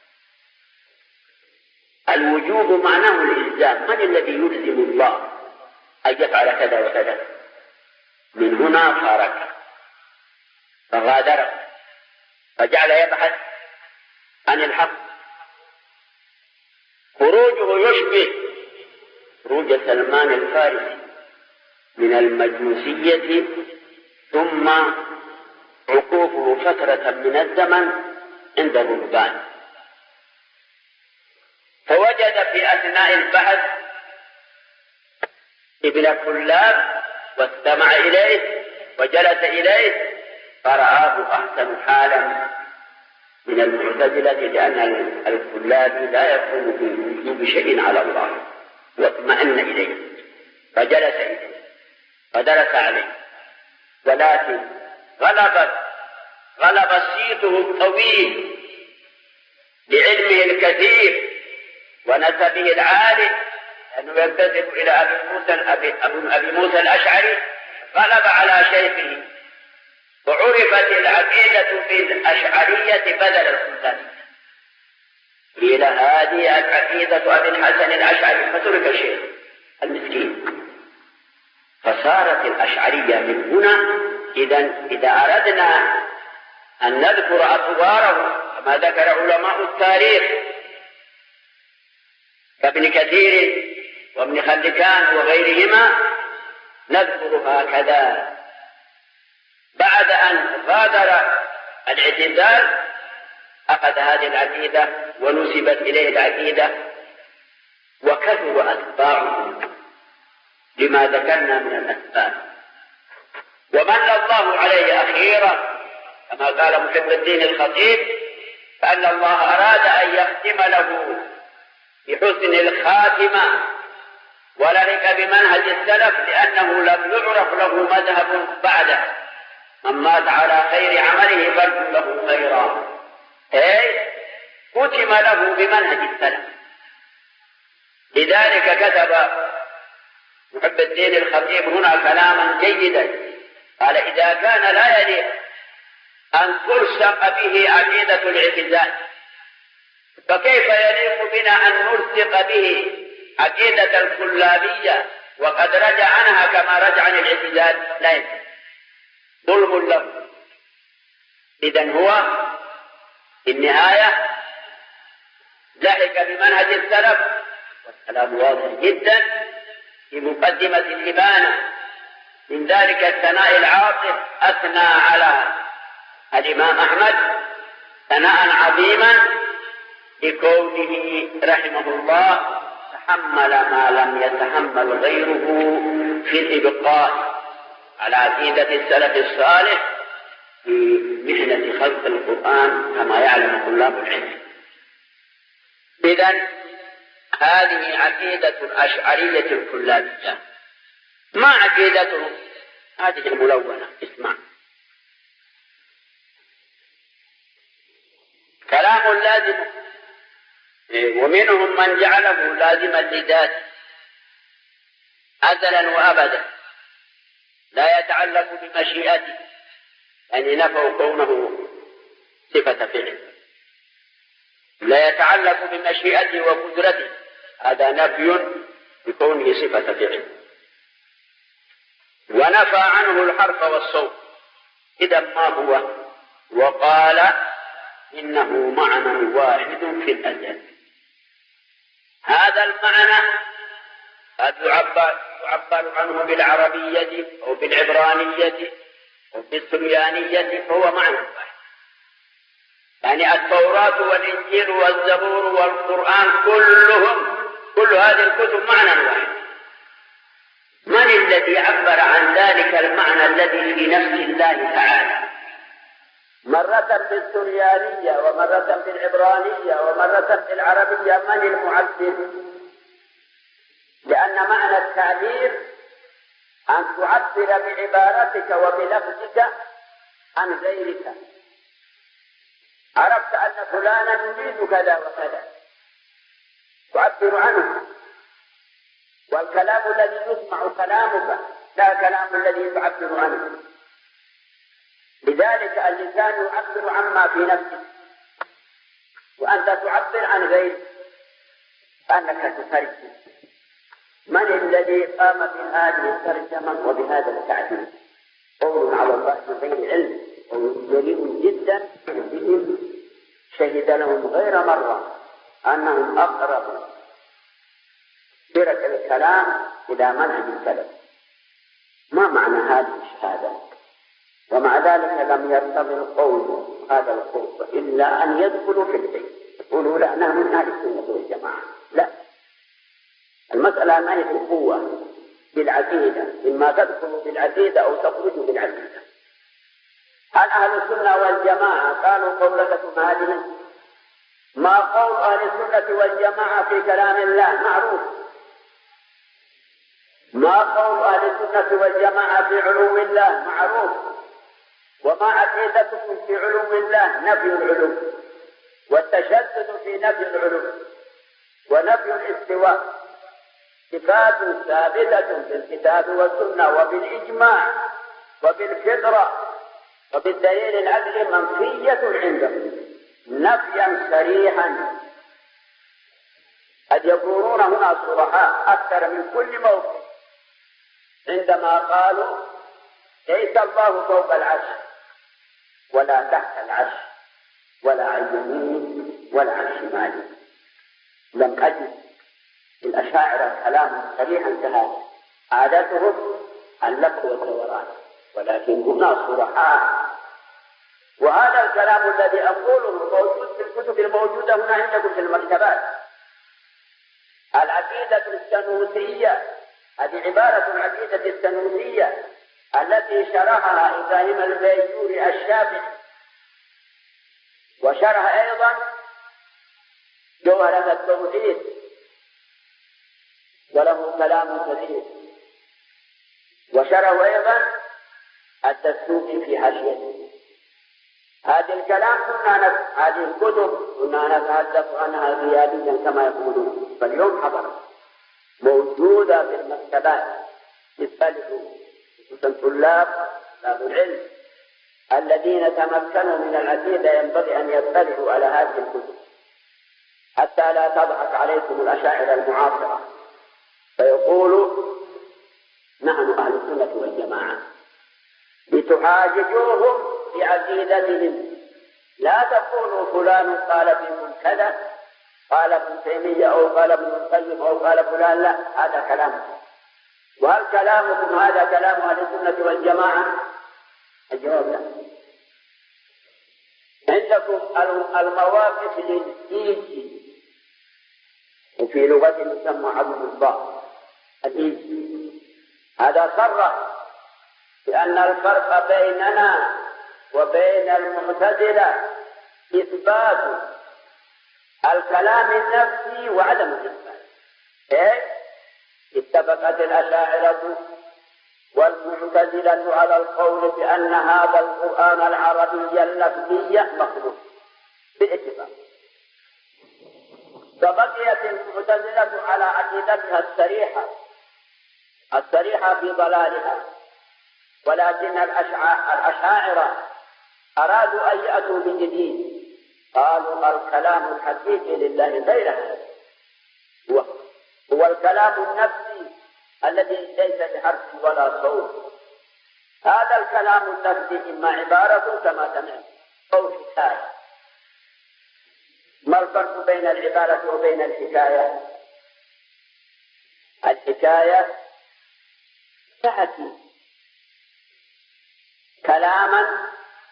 الوجوب معناه الإلزام. من الذي يلزم الله أن يفعل كذا وكذا؟ من هنا فارق فغادر فجعل يبحث عن الحق. خروجه يشبه خروج سلمان الفارسي من المجوسية، ثم عقوبه فترة من الزمن عند الرهبان، فوجد في أثناء البحث ابن كلاب واستمع إليه وجلس إليه، فرآه أحسن حالا من المعتزلة، لأن الكلاب لا يقوم بوجوب شيء على الله، واطمأن إليه فجلس إليه فدرس عليه. ولكن غلبت غلب صيته الطويل لعلمه الكثير ونسبه العالي، لأنه ينتسب إلى أبي موسى, أبي, أبي موسى الأشعري، غلب على شيخه، وعرفت العقيدة في الأشعرية بدل الخلافية. قيل هذه العقيدة أبي الحسن الأشعري، فترك الشيخ المسكين، فصارت الأشعرية من هنا. إذن إذا أردنا أن نذكر أطواره كما ذكر علماء التاريخ كابن كثير وابن خلكان وغيرهما، نذكر هكذا: بعد أن غادر الاعتزال أخذ هذه العقيدة ونسبت إليه العقيدة، وكثر أتباعه لما ذكرنا من الأسباب. ومن الله عليه أخيرا كما قال محب الدين الخطيب، فأن الله أراد أن يختم له بحسن الخاتمة ولرك بمنهج السلف، لأنه لم يعرف له مذهب بعده. من مات على خير عمله فارجو له خيرا، أي ختم له بمنهج السلف. لذلك كتب محب الدين الخطيب هنا كلاما جيدا، قال: إذا كان لا يليق أن تلصق به عقيدة الاعتزال، فكيف يليق بنا أن نلصق به عقيدة الكلابية وقد رجع عنها كما رجع عن الاعتزال؟ لا يمكن، ظلم له. إذن هو في النهاية لحق بمنهج السلف، والكلام واضح جدا في مقدمة الإبانة. من ذلك الثناء العاطف أثنى على الإمام أحمد ثناء عظيما لكونه رحمه الله تحمل ما لم يتحمل غيره في الإبقاء على عقيدة السلف الصالح في محنة خلق القرآن كما يعلم طلاب العلم. إذن هذه عقيدة الأشعرية الكلابية. ما عقيدتهم؟ هذه الملونة، اسمع: كلام لازم، ومنهم من جعله لازما لذاته أزلا وأبدا لا يتعلق بمشيئته، يعني نفوا كونه صفة فعل، لا يتعلق بمشيئته وقدرته، هذا نفي بكونه صفة فعل. ونفى عنه الحرف والصوت، إذا ما هو؟ وقال إنه معنى واحد في الأزل. هذا المعنى قد يعبر, يعبر عنه بالعربية أو بالعبرانية أو بالسريانية، فهو معنى واحد. يعني التوراة والإنجيل والزبور والقرآن كلهم، كل هذه الكتب معنى واحد. من الذي عبر عن ذلك المعنى الذي في نفس الله تعالى مرة بالسريانية ومرة بالعبرانية ومرة بالعربية؟ من المعبر؟ لأن معنى التعبير أن تعبر بعبارتك وبلفظك عن غيرك. عرفت أن فلانا يريد كذا وكذا، تعبر عنه، والكلام الذي يسمع كلامك لا كلام الذي تعبر عنه. لذلك اللسان يعبر عما في نفسك، وأنت تعبر عن غيرك فأنك تترجم. من الذي قام بهذه الترجمة وبهذا التعبير؟ قول على الله بغير علم، قول جليل جدا بهم، شهد لهم غير مرة أنهم أقرب سيرة الكلام إلى منهج السلف. ما معنى هذه الشهادة؟ ومع ذلك لم يرتضي القول هذا القول إلا أن يدخلوا في البيت، يقولوا لا نحن من أهل السنة والجماعة. لا، المسألة ما هي القوة بالعقيدة، إما تدخلوا بالعقيدة أو تخرجوا بالعقيدة. هل أهل السنة والجماعة قالوا قولتكم هذه؟ ما قول أهل السنة والجماعة في كلام الله معروف. ما قول أهل السنة والجماعة في علو الله معروف. وما عقيدتكم في علو الله؟ نفي العلو، والتشدد في نفي العلو ونفي الاستواء. صفات ثابتة بالكتاب والسنة وبالإجماع وبالفطرة وبالدليل العقلي منفية عندهم نفيا صريحا. قد يكونون هنا صرحاء أكثر من كل موقف عندما قالوا ليس الله فوق العرش ولا تحت العرش ولا عن يمين ولا عن شمال. لم أجد الأشاعرة كلام صريحا كهذا، عادتهم اللف والدوران، ولكن هنا صرحاء. وهذا الكلام الذي أقوله موجود في الكتب الموجودة هنا عندكم في المكتبات. العقيدة السنوسية، هذه عبارة العقيدة السنوسية التي شرحها إبراهيم البيجوري الشافعي، وشرح أيضا جوهرة التوحيد، وله كلام كثير، وشرح أيضا الدستوقي في حاشيته. هذا الكلام كنا نف... هذه الكتب كنا نتحدث عنها غيابيا كما يقولون، فاليوم حضر موجودة في المكتبات. يستلقوا خصوصا طلاب طلاب العلم الذين تمكنوا من العقيدة ينبغي أن يطلعوا على هذه الكتب حتى لا تضحك عليكم الأشاعرة المعاصرة فيقولوا نحن أهل السنة والجماعة، لتحاججوهم بعقيدتهم. لا تقولوا فلان قال فيكم كذا، قال ابن تيمية أو قال ابن القيم أو قال فلان، لا، هذا كلامكم. وهل كلامكم هذا كلام أهل السنة والجماعة؟ الجواب لا. عندكم المواقف للإيجي، وفي لغة يسمى عبد الله الإيجي، هذا صرح بأن الفرق بيننا وبين المعتزلة إثبات الكلام النفسي وعدم الإثبات. إيه؟ اتفقت الأشاعرة والمعتزلة على القول بأن هذا القرآن العربي اللفظي مخلوق باتفاق، فبقيت المعتزلة على عقيدتها الصريحة الصريحة في ضلالها، ولكن الأشاعرة أرادوا أن يأتوا بجديد، قالوا الكلام الحقيقي لله غير هذا، هو, هو الكلام النفسي الذي ليس بحرف ولا صوت. هذا الكلام النفسي إما عبارة كما سمعت أو حكاية. ما الفرق بين العبارة وبين الحكاية؟ الحكاية تأتي كلاما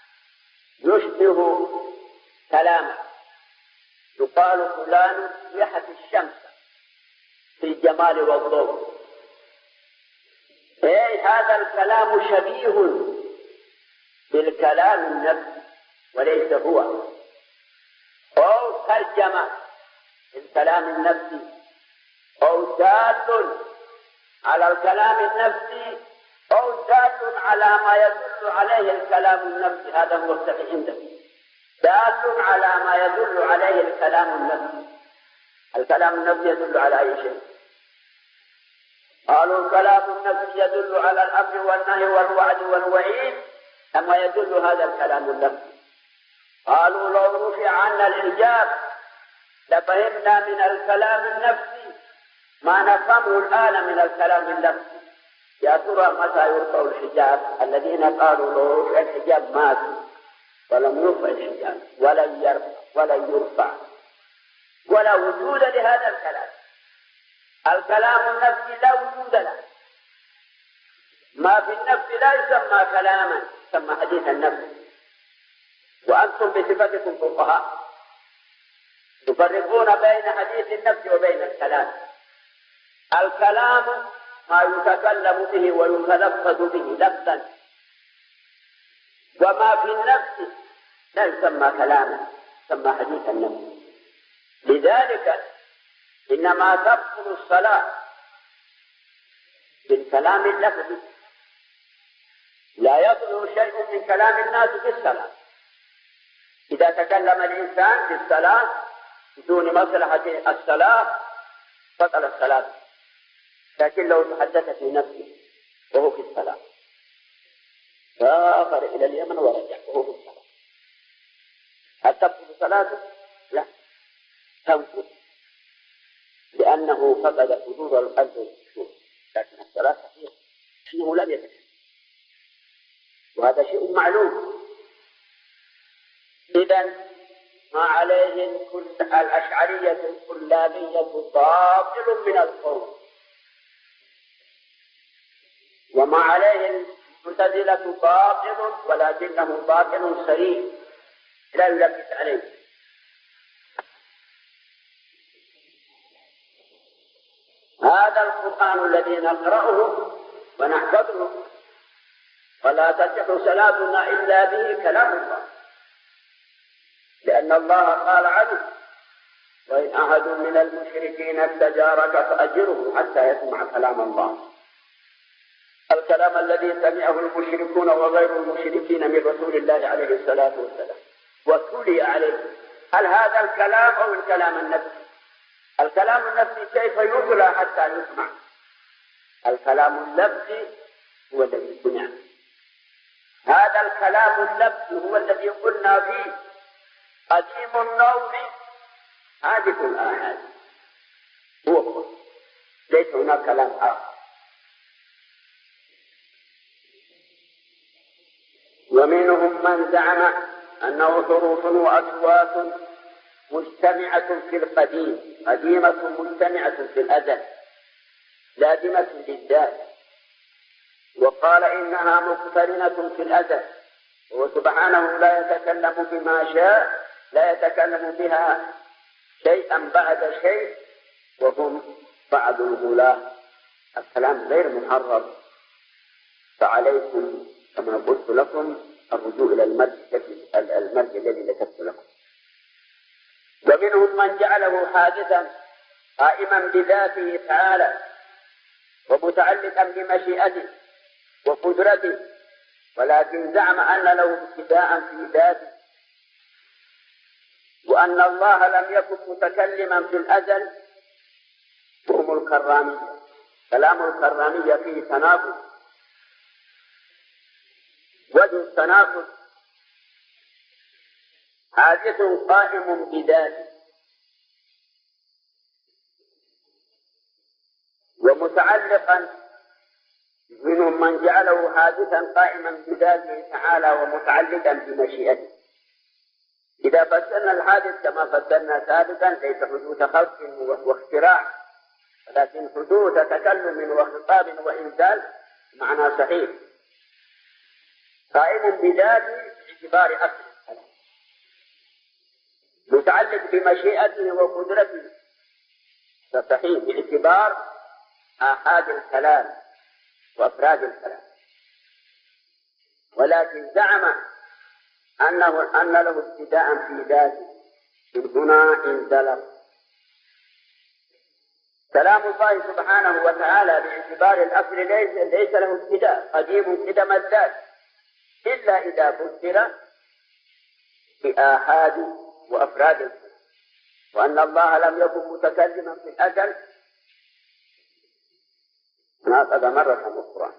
يشبه كلاما، يقال فلان يحت الشمس في الجمال والضوء. إيه هذا الكلام شبيه بالكلام النفسي وليس هو، أو ترجمة الكلام النفسي، أو دال على الكلام النفسي، أو دال على ما يدل عليه الكلام النفسي. هذا هو الصحيح عندهم، دال على ما يدل عليه الكلام النفسي. الكلام النفسي يدل على أي شيء؟ قالوا الكلام النفسي يدل على الأمر والنهي والوعد والوعيد، كما يدل هذا الكلام النفسي. قالوا لو رفع عنا الحجاب لفهمنا من الكلام النفسي ما نفهمه الآن من الكلام النفسي. يا ترى متى يرفع الحجاب؟ الذين قالوا لو رفع الحجاب ماتوا، ولم يرفع الحجاب ولن يرفع ولن يرفع، ولا وجود لهذا الكلام. الكلام النفسي لا وجود له، ما في النفس لا يسمى كلاما، يسمى حديث النفس. وأنتم بصفتكم فقهاء تفرقون بين حديث النفس وبين الكلام. الكلام ما يتكلم به ويتلفظ به لفظا، وما في النفس لا يسمى كلاما، يسمى حديث النفس. لذلك إنما تبطل الصلاة بالكلام اللفظي، لا يبطل شيء من كلام الناس في الصلاة. إذا تكلم الإنسان في الصلاة بدون مصلحة الصلاة بطل الصلاة، لكن لو تحدث في نفسه وهو في الصلاة سافر إلى اليمن ورجع وهو في الصلاة، هل تبطل صلاته؟ لا، تنقض، لأنه فقد حضور القلب والخشوع. لكن الصلاة صحيحة أنه لم يتكلم، وهذا شيء معلوم. إذن ما عليه كل الأشعرية الكلابية باطل من القول، وما عليه المعتزلة باطل، ولكنه باطل صريح لا يلبس عليه. هذا القرآن الذي نقرأه ونحفظه ولا تصح صلاتنا إلا به كلام الله، لأن الله قال عنه: وإن أحد من المشركين استجارك فأجره حتى يسمع كلام الله. الكلام الذي سمعه المشركون وغير المشركين من رسول الله عليه الصلاة والسلام وتلي عليه، هل هذا الكلام أو الكلام النفسي؟ الكلام النفسي كيف يتلى حتى يسمع؟ الكلام النفسي هو الذي سمع. هذا الكلام النفسي هو الذي قلنا فيه قديم النوم حادث الآحاد، هو ليس هناك كلام آخر. ومنهم من زعم أنه حروف وأصوات مجتمعة في القديم، قديمة مجتمعة في الأزل، لازمة للذات، وقال إنها مقترنة في الأزل، وسبحانه لا يتكلم بما شاء، لا يتكلم بها شيئا بعد شيء، وهم بعض الغلاة. الكلام غير محرم، فعليكم كما قلت لكم الرجوع إلى المرجع المرجع الذي ذكرت لكم. ومنهم من جعله حادثا قائما بذاته تعالى ومتعلقا بمشيئته وقدرته، ولكن زعم أن له ابتداء في ذاته، وأن الله لم يكن متكلما في الأزل. وهم الكرامية. كلام الكرامية فيه تناقض. وجه التناقض: حادث قائم بذاته ومتعلقا، منهم من جعله حادثا قائما بذاته تعالى ومتعلقا بمشيئته. إذا فسرنا الحادث كما فسرنا سابقا ليس حدوث خلق واختراع، ولكن حدوث تكلم وخطاب وإنزال معنى صحيح. قائم بذاته باعتبار أصل الكلام، متعلق بمشيئته وقدرته فصحيح باعتبار آحاد الكلام وأفراد الكلام. ولكن زعم أنه أن له ابتداء في ذاته، من هنا انزلق. كلام الله سبحانه وتعالى باعتبار الأصل ليس, ليس له ابتداء، قديم قدم الذات، إلا إذا فسر بآحاد وأفراد الكلام. وأن الله لم يكن متكلما في الأزل هذا مرة في القرآن.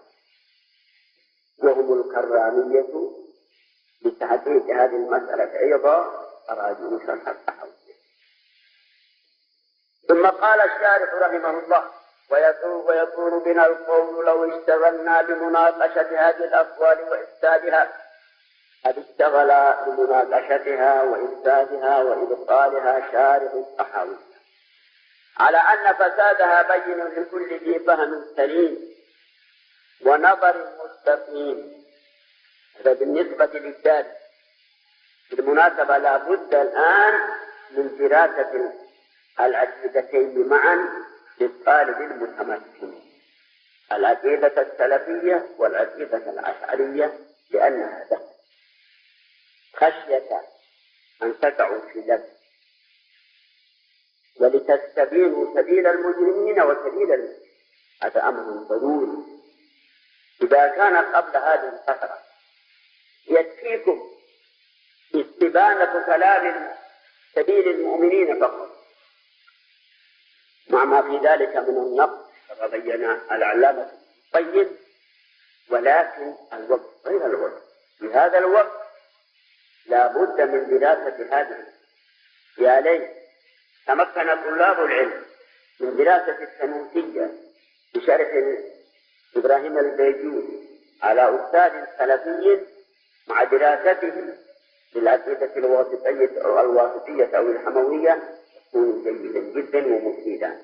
وهم الكرامية لتحقيق هذه المسألة أيضا أرادوا شرح التحول. ثم قال الشارح رحمه الله: ويطول, ويطول بنا القول لو اشتغلنا بمناقشة هذه الأقوال وإفسادها. قد اشتغل بمناقشتها وإفسادها وإبطالها شارح التحول، على أن فسادها بين لكل ذي فهم سليم ونظر مستقيم. هذا بالنسبة للدار. بالمناسبة لا بد الآن من دراسة العقيدتين معا للطالب المتمكن، العقيدة السلفية والعقيدة الأشعرية، لأنها دخل خشية أن تقعوا في لبس، ولتستبينوا سبيل المجرمين وسبيل المجرمين. هذا أمر ضروري. إذا كان قبل هذه الفترة يكفيكم استبانة كلام سبيل المؤمنين فقط، مع ما في ذلك من النقص كما بين العلامة الطيب، ولكن الوقت غير الوقت. في هذا الوقت لا بد من دراسة هذه. يا ليت تمكن طلاب العلم من دراسة السنوسية بشرح إبراهيم البيجوري على أستاذ سلفي مع دراسته للعقيدة الواسطية أو الواسطية أو الحموية، يكون جيدا جدا ومفيدا.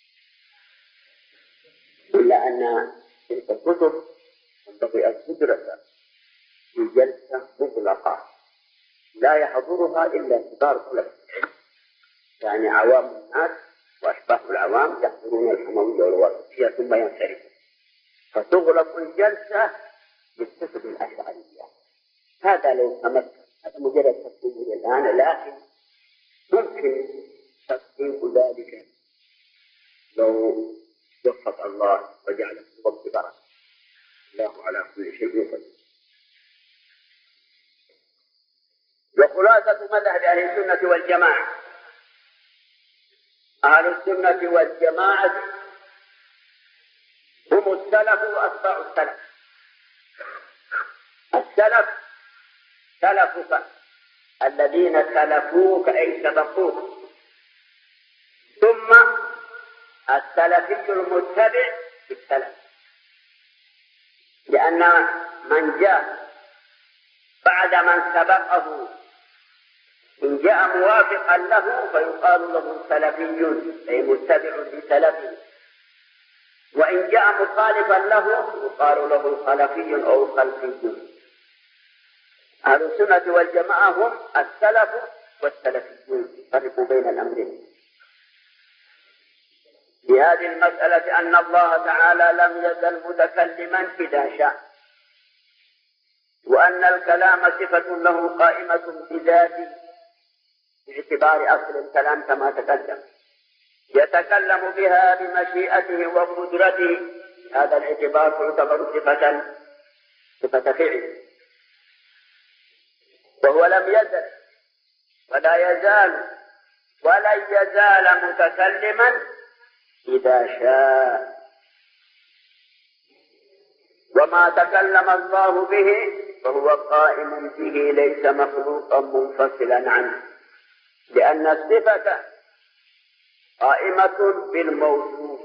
إلا أن تلك الكتب ينبغي أن تدرس في جلسة مغلقة لا يحضرها إلا كبار طلبة العلم، يعني عوام الناس وأشباه العوام يحضرون الحموية والواسطية ثم ينصرفون، فتغلق الجلسة بالكتب الأشعرية. هذا لو تمكن، هذا مجرد تصوير الآن، لكن ممكن تصديق ذلك لو وفق الله وجعل في الوقت بركة. الله على كل شيء قدير. وخلاصة مذهب أهل السنة والجماعة: أهل السنة والجماعة هم السلف وأتباع السلف. السلف سلفك الذين سلفوك أي سبقوك، ثم السلفي المتبع بالسلف، لأن من جاء بعد من سبقه إن جاء موافقا له فيقال له سلفي أي متبع لسلفه، وإن جاء مخالفا له يقال له خلفي أو خلفي. أهل السنة والجماعة هم السلف والسلفيون، فرقوا بين الأمرين. في هذه المسألة أن الله تعالى لم يزل متكلما إذا شاء، وأن الكلام صفة له قائمة بذاته باعتبار أصل الكلام كما تقدم، يتكلم بها بمشيئته وقدرته، هذا الاعتبار تعتبر صفة صفة فعل، وهو لم يزل ولا يزال ولن يزال متكلما إذا شاء. وما تكلم الله به فهو قائم به ليس مخلوقا منفصلا عنه، لأن الصفة قائمة بالموصوف.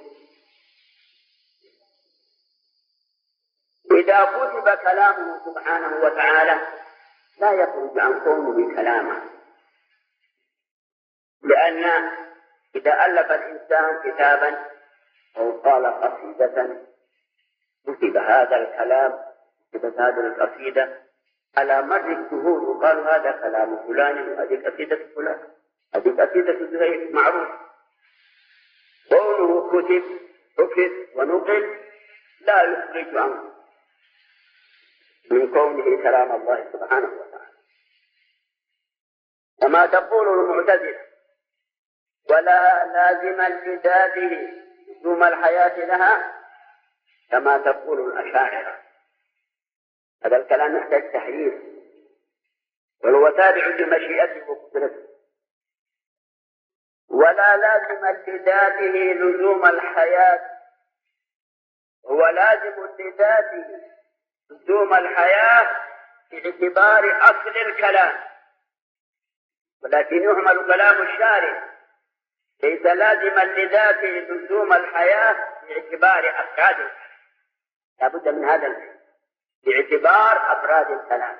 إذا كتب كلامه سبحانه وتعالى لا يخرج عن كونه كلاما، لأن إذا ألف الإنسان كتابا أو قال قصيدة كتب هذا الكلام، كتبت هذه القصيدة على مر الدهور، وقال هذا كلام فلان وهذه قصيدة فلان، هذه قصيدة زهير معروف. قوله كتب حفظ ونقل لا يخرج عنه من كونه كلام الله سبحانه وتعالى، كما تقول المعتزلة ولا لازما لذاته لزوم الحياة لها، كما تقول الأشاعرة. هذا الكلام يحتاج تحرير، وهو تابع لمشيئته وقدرته. ولا لازم لذاته لزوم الحياة، هو لازم لذاته لزوم الحياة باعتبار أصل الكلام، ولكن يهمل كلام الشارع، ليس لازما لذاته لزوم الحياة باعتبار أفراد الكلام، لا بد من هذا الفعل باعتبار أفراد الكلام،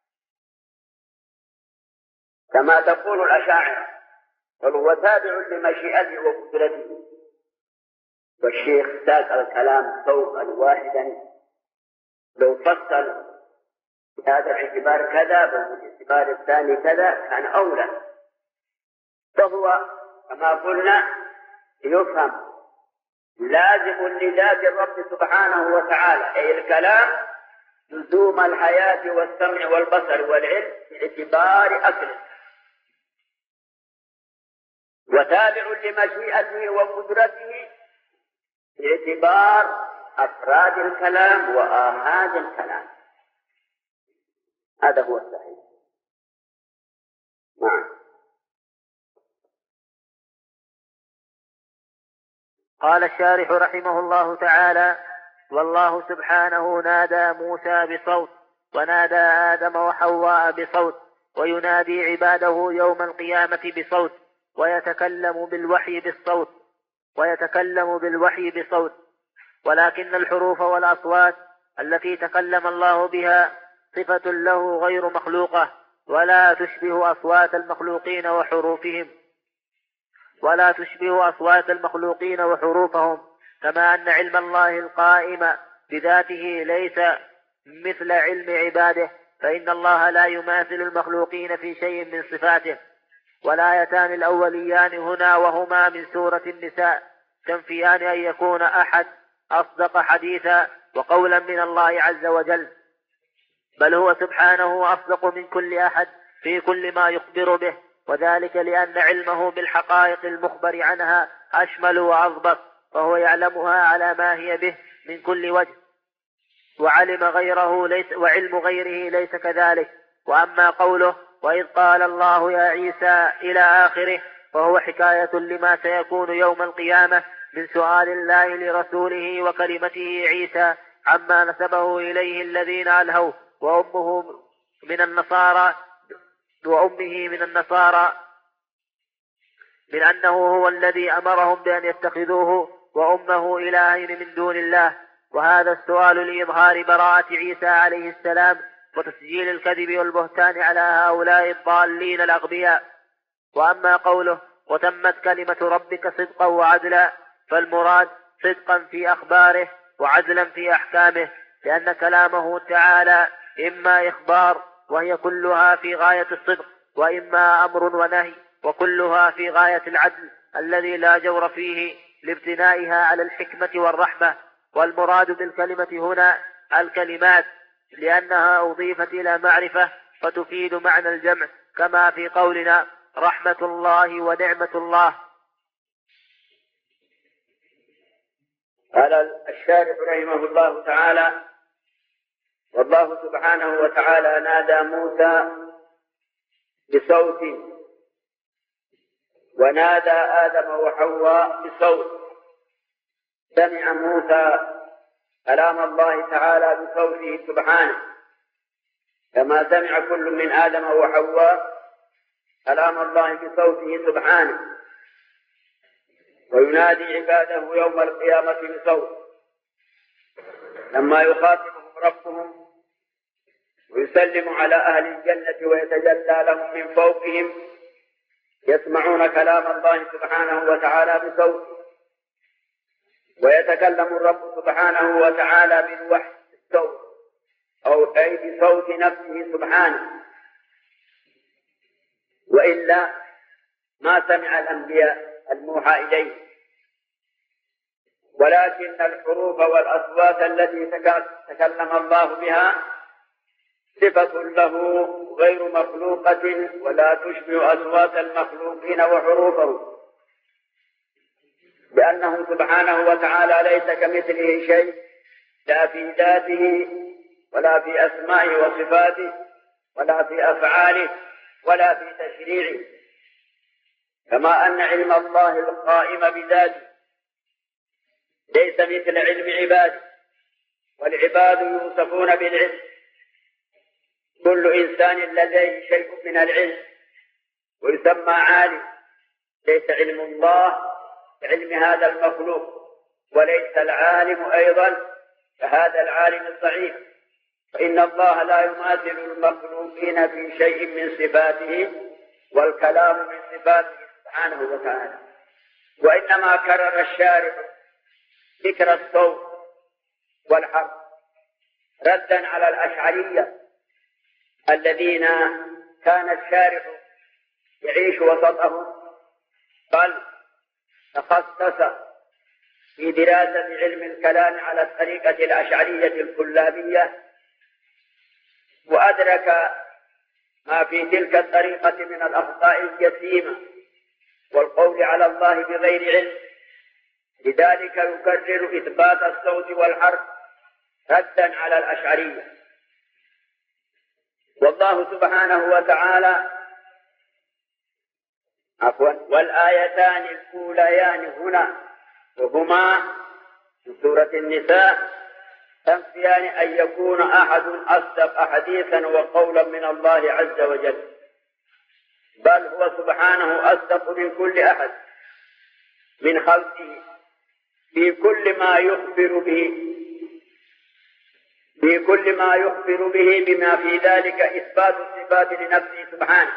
كما تقول الأشاعرة، وهو تابع لمشيئته وقدرته. والشيخ ساق الكلام فوقا واحدا، لو فصل بهذا الاعتبار كذا بالاعتبار الثاني كذا كان أولى. فهو كما قلنا يفهم لازم لذات الرب سبحانه وتعالى، أي الكلام لزوم الحياة والسمع والبصر والعلم باعتبار أصل، وتابع لمشيئته وقدرته باعتبار أفراد الكلام وآحاد الكلام. هذا هو الصحيح. نعم. قال الشارح رحمه الله تعالى: والله سبحانه نادى موسى بصوت، ونادى آدم وحواء بصوت، وينادي عباده يوم القيامة بصوت، ويتكلم بالوحي بالصوت ويتكلم بالوحي بصوت ولكن الحروف والأصوات التي تكلم الله بها صفة له غير مخلوقة، ولا تشبه أصوات المخلوقين وحروفهم ولا تشبه أصوات المخلوقين وحروفهم كما أن علم الله القائم بذاته ليس مثل علم عباده، فإن الله لا يماثل المخلوقين في شيء من صفاته. والآيتان الأوليان هنا وهما من سورة النساء تنفيان أن يكون أحد أصدق حديثا وقولا من الله عز وجل، بل هو سبحانه أصدق من كل أحد في كل ما يخبر به، وذلك لأن علمه بالحقائق المخبر عنها أشمل وأضبط، فهو يعلمها على ما هي به من كل وجه، وعلم غيره ليس وعلم غيره ليس كذلك. وأما قوله وإذ قال الله يا عيسى إلى آخره فهو حكاية لما سيكون يوم القيامة من سؤال الله لرسوله وكلمته عيسى عما نسبه إليه الذين ألهوا، وأمه من النصارى وأمه من النصارى من أنه هو الذي أمرهم بأن يتخذوه وأمه إلهين من دون الله. وهذا السؤال لإظهار براءة عيسى عليه السلام وتسجيل الكذب والبهتان على هؤلاء الضالين الأغبياء. وأما قوله وتمت كلمة ربك صدقا وعدلا، فالمراد صدقا في أخباره وعدلا في أحكامه، لأن كلامه تعالى إما إخبار وهي كلها في غاية الصدق، وإما أمر ونهي وكلها في غاية العدل الذي لا جور فيه لابتنائها على الحكمة والرحمة. والمراد بالكلمة هنا الكلمات لأنها أضيفت إلى معرفة فتفيد معنى الجمع، كما في قولنا رحمة الله ونعمة الله. قال الشارح رحمه الله تعالى: والله سبحانه وتعالى نادى موسى بصوت، ونادى آدم وحواء بصوت. سمع موسى كلام الله تعالى بصوته سبحانه، كما سمع كل من آدم وحواء كلام الله بصوته سبحانه، وينادي عباده يوم القيامة بصوت لما يخاطبهم ربهم ويسلم على أهل الجنة ويتجلى لهم من فوقهم، يسمعون كلام الله سبحانه وتعالى بصوت، ويتكلم الرب سبحانه وتعالى بالوحي بالصوت، أو أي بصوت نفسه سبحانه، وإلا ما سمع الأنبياء الموحى إليه. ولكن الحروف والأصوات التي تكلم الله بها صفة له غير مخلوقة، ولا تشبه أصوات المخلوقين وحروفهم، لأنه سبحانه وتعالى ليس كمثله شيء، لا في ذاته ولا في أسمائه وصفاته ولا في أفعاله ولا في تشريعه، كما أن علم الله القائم بذاته ليس مثل علم عباده، والعباد يوصفون بالعلم، كل إنسان لديه شيء من العلم ويسمى عالم. ليس علم الله كعلم هذا المخلوق، وليس العالم أيضا كهذا العالم الضعيف، فإن الله لا يماثل المخلوقين في شيء من صفاته، والكلام من صفاته سبحانه وتعالى. وإنما كرر الشارع ذكر الصوت والحرف ردا على الأشعرية الذين كان الشارع يعيش وسطهم، بل تخصص في دراسة علم الكلام على الطريقة الأشعرية الكلابية، وأدرك ما في تلك الطريقة من الأخطاء الجسيمة والقول على الله بغير علم، لذلك يكرر إثبات الصوت والحرف ردا على الأشعرية. والله سبحانه وتعالى عفوا والآيتان الأوليان هنا وهما في سورة النساء تنفيان أن يكون أحد أصدق حديثا وقولا من الله عز وجل، بل هو سبحانه أصدق من كل أحد من خلقه في كل ما يخبر به في كل ما يخبر به بما في ذلك إثبات الصفات لنفسه سبحانه،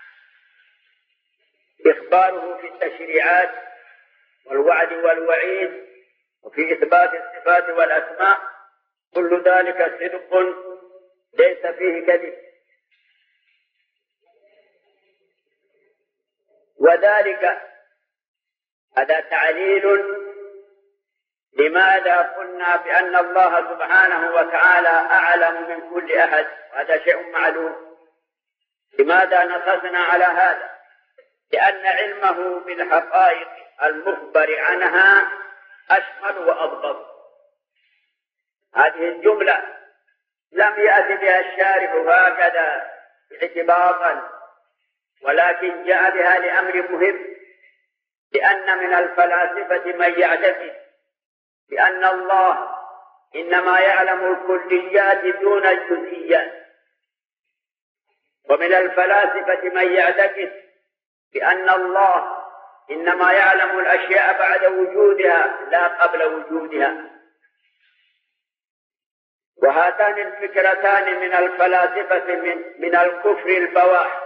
إخباره في التشريعات والوعد والوعيد، وفي إثبات الصفات والأسماء، كل ذلك صدق ليس فيه كذب. وذلك هذا تعليل لماذا قلنا بأن الله سبحانه وتعالى أعلم من كل أحد، هذا شيء معلوم. لماذا نصصنا على هذا؟ لأن علمه بالحقائق المخبر عنها أشمل وأضبط. هذه الجملة لم يأت بها الشارع هكذا اعتباطا، ولكن جاء بها لأمر مهم، لأن من الفلاسفة من يعتقد بأن الله إنما يعلم الكليات دون الجزئيات، ومن الفلاسفة من يعتقد بأن الله إنما يعلم الأشياء بعد وجودها لا قبل وجودها. وهاتان الفكرتان من الفلاسفة من, من الكفر البواح.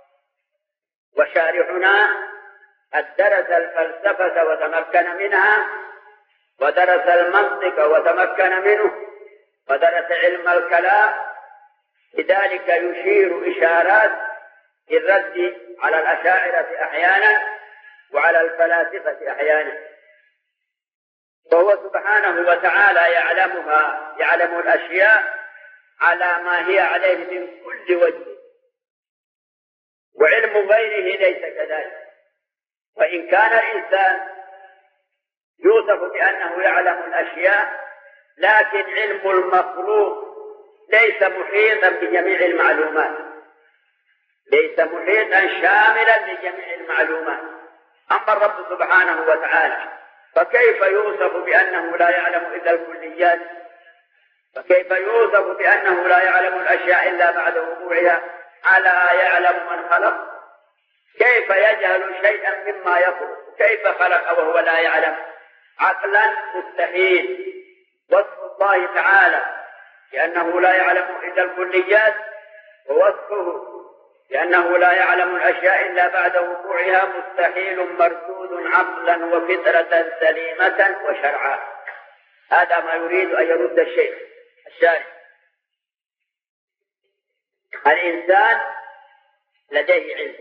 وشارحنا قد درس الفلسفة وتمكن منها، ودرس المنطق وتمكن منه، ودرس علم الكلام، لذلك يشير إشارات الرد على الأشاعرة أحيانا وعلى الفلاسفة أحيانا. وهو سبحانه وتعالى يعلمها، يعلم الأشياء على ما هي عليه من كل وجه، وعلم غيره ليس كذلك. وإن كان الإنسان يوصف بأنه يعلم الأشياء، لكن علم المخلوق ليس محيطا بجميع المعلومات، ليس محيطا شاملا لجميع المعلومات. أما الرب سبحانه وتعالى فكيف يوصف بأنه لا يعلم إلا الكليات؟ فكيف يوصف بأنه لا يعلم الأشياء إلا بعد وقوعها؟ ألا يعلم من خلق؟ كيف يجهل شيئا مما يخلق؟ كيف خلق وهو لا يعلم؟ عقلا مستحيل. وصف الله تعالى بأنه لا يعلم إلا الكليات، ووصفه بأنه لا يعلم الأشياء إلا بعد وقوعها مستحيل مردود عقلا وفطرة سليمة وشرعا. هذا ما يريد أن يرد الشيخ الشارح. الإنسان لديه علم،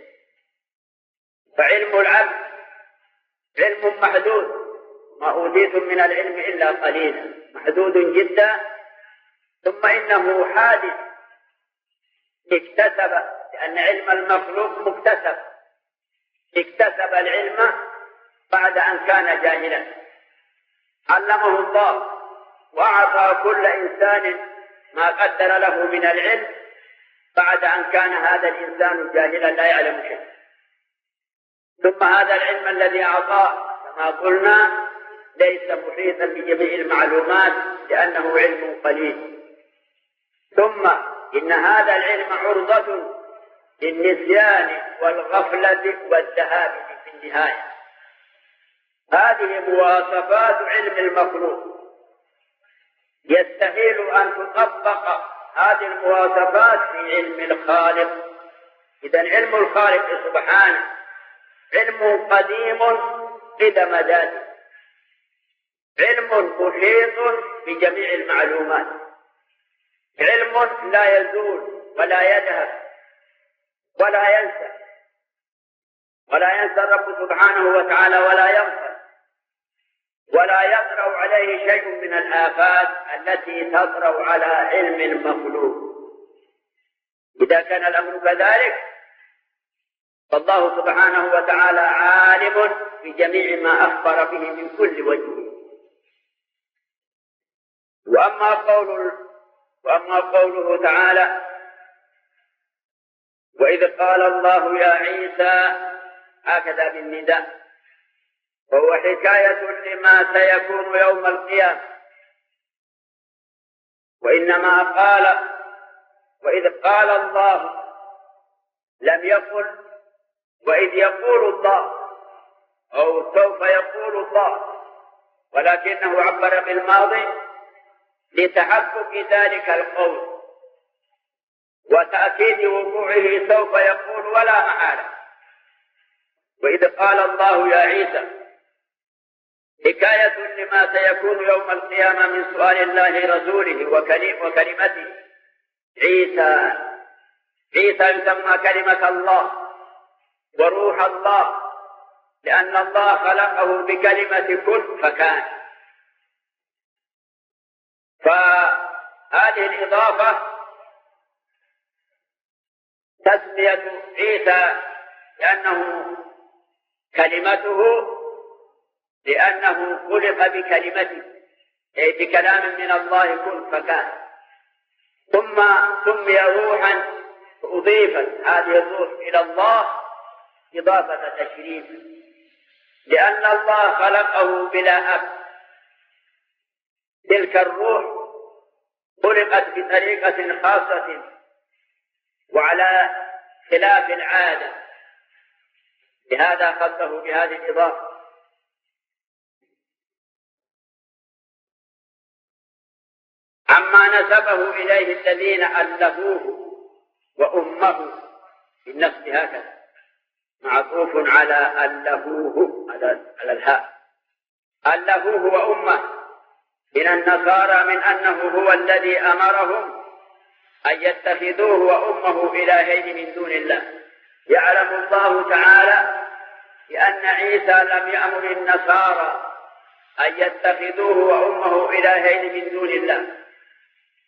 فعلم العبد علم محدود، ما أوتيتم من العلم إلا قليلا، محدود جدا. ثم إنه حادث اكتسب، لأن علم المخلوق مكتسب، اكتسب العلم بعد أن كان جاهلا، علمه الله وأعطى كل إنسان ما قدر له من العلم بعد أن كان هذا الإنسان جاهلا لا يعلم شيء. ثم هذا العلم الذي أعطاه كما قلنا ليس محيطا بجميع المعلومات لأنه علم قليل. ثم إن هذا العلم عرضة للنسيان والغفلة والذهاب في النهاية. هذه مواصفات علم المخلوق، يستحيل أن تطبق هذه المواصفات في علم الخالق. إذن علم الخالق سبحانه علم قديم قدم ذاته، علم محيط بجميع المعلومات، علم لا يزول ولا يذهب ولا ينسى، ولا ينسى الرب سبحانه وتعالى ولا يغفل، ولا يطرأ عليه شيء من الآفات التي تطرأ على علم المخلوق. إذا كان الأمر كذلك فالله سبحانه وتعالى عالم بجميع ما أخبر به من كل وجه. وأما قول وأما قوله تعالى: وإذ قال الله يا عيسى، هكذا بالنداء، وهو حكاية لما سيكون يوم القيامة. وإنما قال وإذ قال الله، لم يقل وإذ يقول الله أو سوف يقول الله، ولكنه عبر بالماضي لتحقق ذلك القول وتأكيد وقوعه سوف يقول ولا محالة. وإذ قال الله يا عيسى حكاية لما سيكون يوم القيامة من سؤال الله رسوله وكلمته. عيسى عيسى يسمى كلمة الله وروح الله، لأن الله خلقه بكلمة كن فكان. فهذه الإضافة تسمية عيسى لأنه كلمته، لأنه خلق بكلمته، أي بكلام من الله كن فكان. ثم سمي روحا، أضيفت هذه الروح إلى الله إضافة تشريف، لأن الله خلقه بلا أب. تلك الروح خلقت بطريقة خاصة وعلى خلاف العادة، لهذا خصه بهذه الإضافة. عما نسبه إليه الذين ألفوه وأمه بالنفس هكذا، معطوف على ألفوه على الهاء، ألفوه وأمه من النصارى من أنه هو الذي أمرهم أن يتخذوه وأمه إلهين من دون الله. يعلم الله تعالى بأن عيسى لم يأمر النصارى أن يتخذوه وأمه إلهين من دون الله،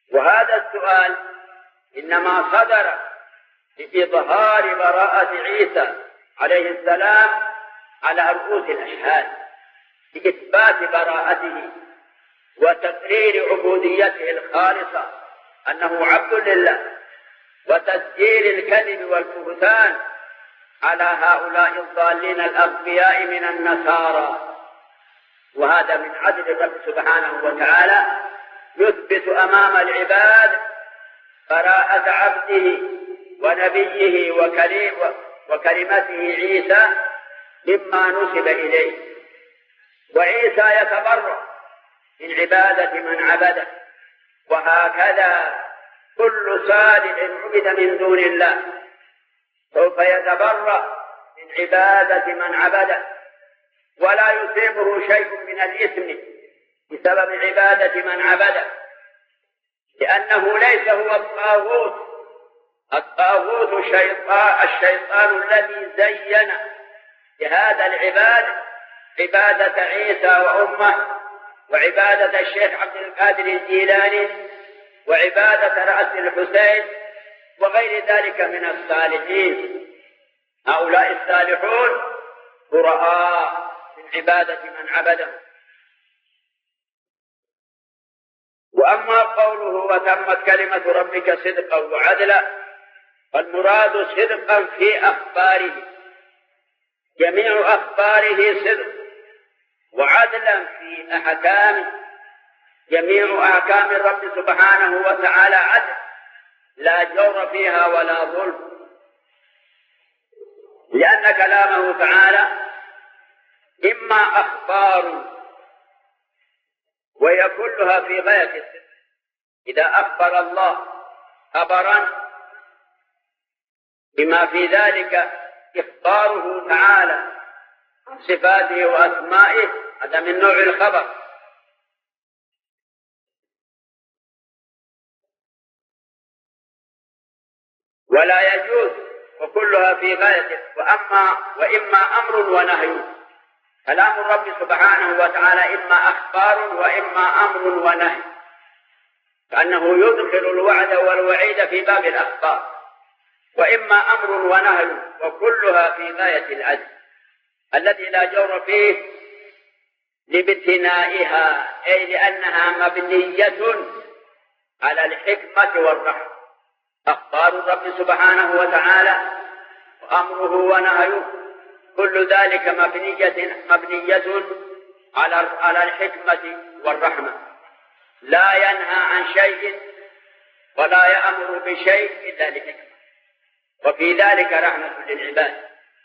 وهذا السؤال إنما صدر لإظهار براءة عيسى عليه السلام على رؤوس الأشهاد، لإثبات براءته وتقرير عبوديته الخالصة أنه عبد لله، وتسجيل الكذب والبهتان على هؤلاء الضالين الأغبياء من النصارى. وهذا من عدل الرب سبحانه وتعالى يثبت أمام العباد براءة عبده ونبيه وكلمته عيسى مما نسب إليه. وعيسى يتبرأ من عبادة من عبده، وهكذا كل صالح عبد من دون الله سوف يتبرأ من عبادة من عبده، ولا يصيبه شيء من الإثم بسبب عبادة من عبده، لأنه ليس هو الطاغوت. الطاغوت الشيطان, الشيطان الذي زين لهذا العباد عبادة عيسى وأمه، وعبادة الشيخ عبد القادر الجيلاني، وعبادة رأس الحسين، وغير ذلك من الصالحين. هؤلاء الصالحون براء من عبادة من عبدهم. وأما قوله وتمت كلمة ربك صدقا وعدلا، فالمراد صدقا في أخباره، جميع أخباره صدق، وعدلا في أحكامه، جميع أحكام الرب سبحانه وتعالى عدل، لا جور فيها ولا ظلم، لأن كلامه تعالى إما أخبار وهي كلها في غاية الصدق. إذا أخبر الله خبرا بما في ذلك إخباره تعالى عن صفاته وأسمائه، هذا من نوع الخبر. ولا يجوز، وكلها في غاية. وأما وإما أمر ونهي، كلام الرب سبحانه وتعالى إما أخبار وإما أمر ونهي، كأنه يدخل الوعد والوعيد في باب الأخبار. وإما أمر ونهي، وكلها في غاية العدل الذي لا جور فيه لابتنائها، أي لأنها مبنية على الحكمة والرحمة. أخبار الرب سبحانه وتعالى وأمره ونهيه كل ذلك مبنية مبنية على على الحكمة والرحمة، لا ينهى عن شيء ولا يأمر بشيء إلا لحكمة، وفي ذلك رحمة للعباد.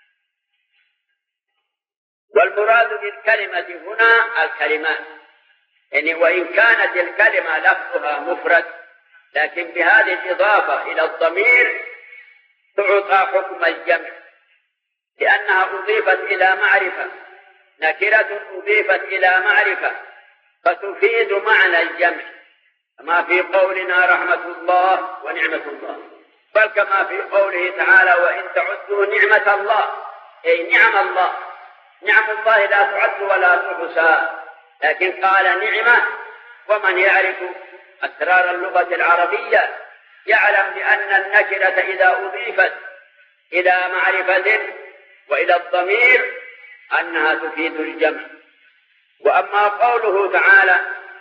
والمراد بالكلمة هنا الكلمات، يعني وإن كانت الكلمة لفظها مفرد، لكن بهذه الإضافة إلى الضمير تعطى حكم الجمع، لأنها أضيفت إلى معرفة، نكرة أضيفت إلى معرفة فتفيد معنى الجمع، كما في قولنا رحمة الله ونعمة الله، بل كما في قوله تعالى وإن تعدوا نعمة الله، أي نعم الله، نعم الله لا تعد ولا تحصى، لكن قال نعمة. ومن يعرف أسرار اللغة العربية يعلم بأن النكرة إذا أضيفت إلى معرفة وإلى الضمير أنها تفيد الجمع. وأما قوله تعالى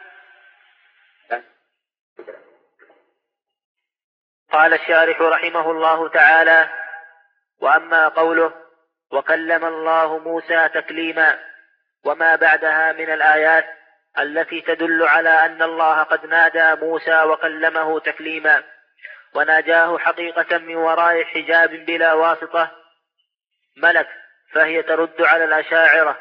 قال الشارح رحمه الله تعالى: وأما قوله وكلم الله موسى تكليما، وما بعدها من الآيات التي تدل على أن الله قد نادى موسى وكلمه تكليما، وناجاه حقيقة من وراء حجاب بلا واسطة ملك، فهي ترد على الأشاعرة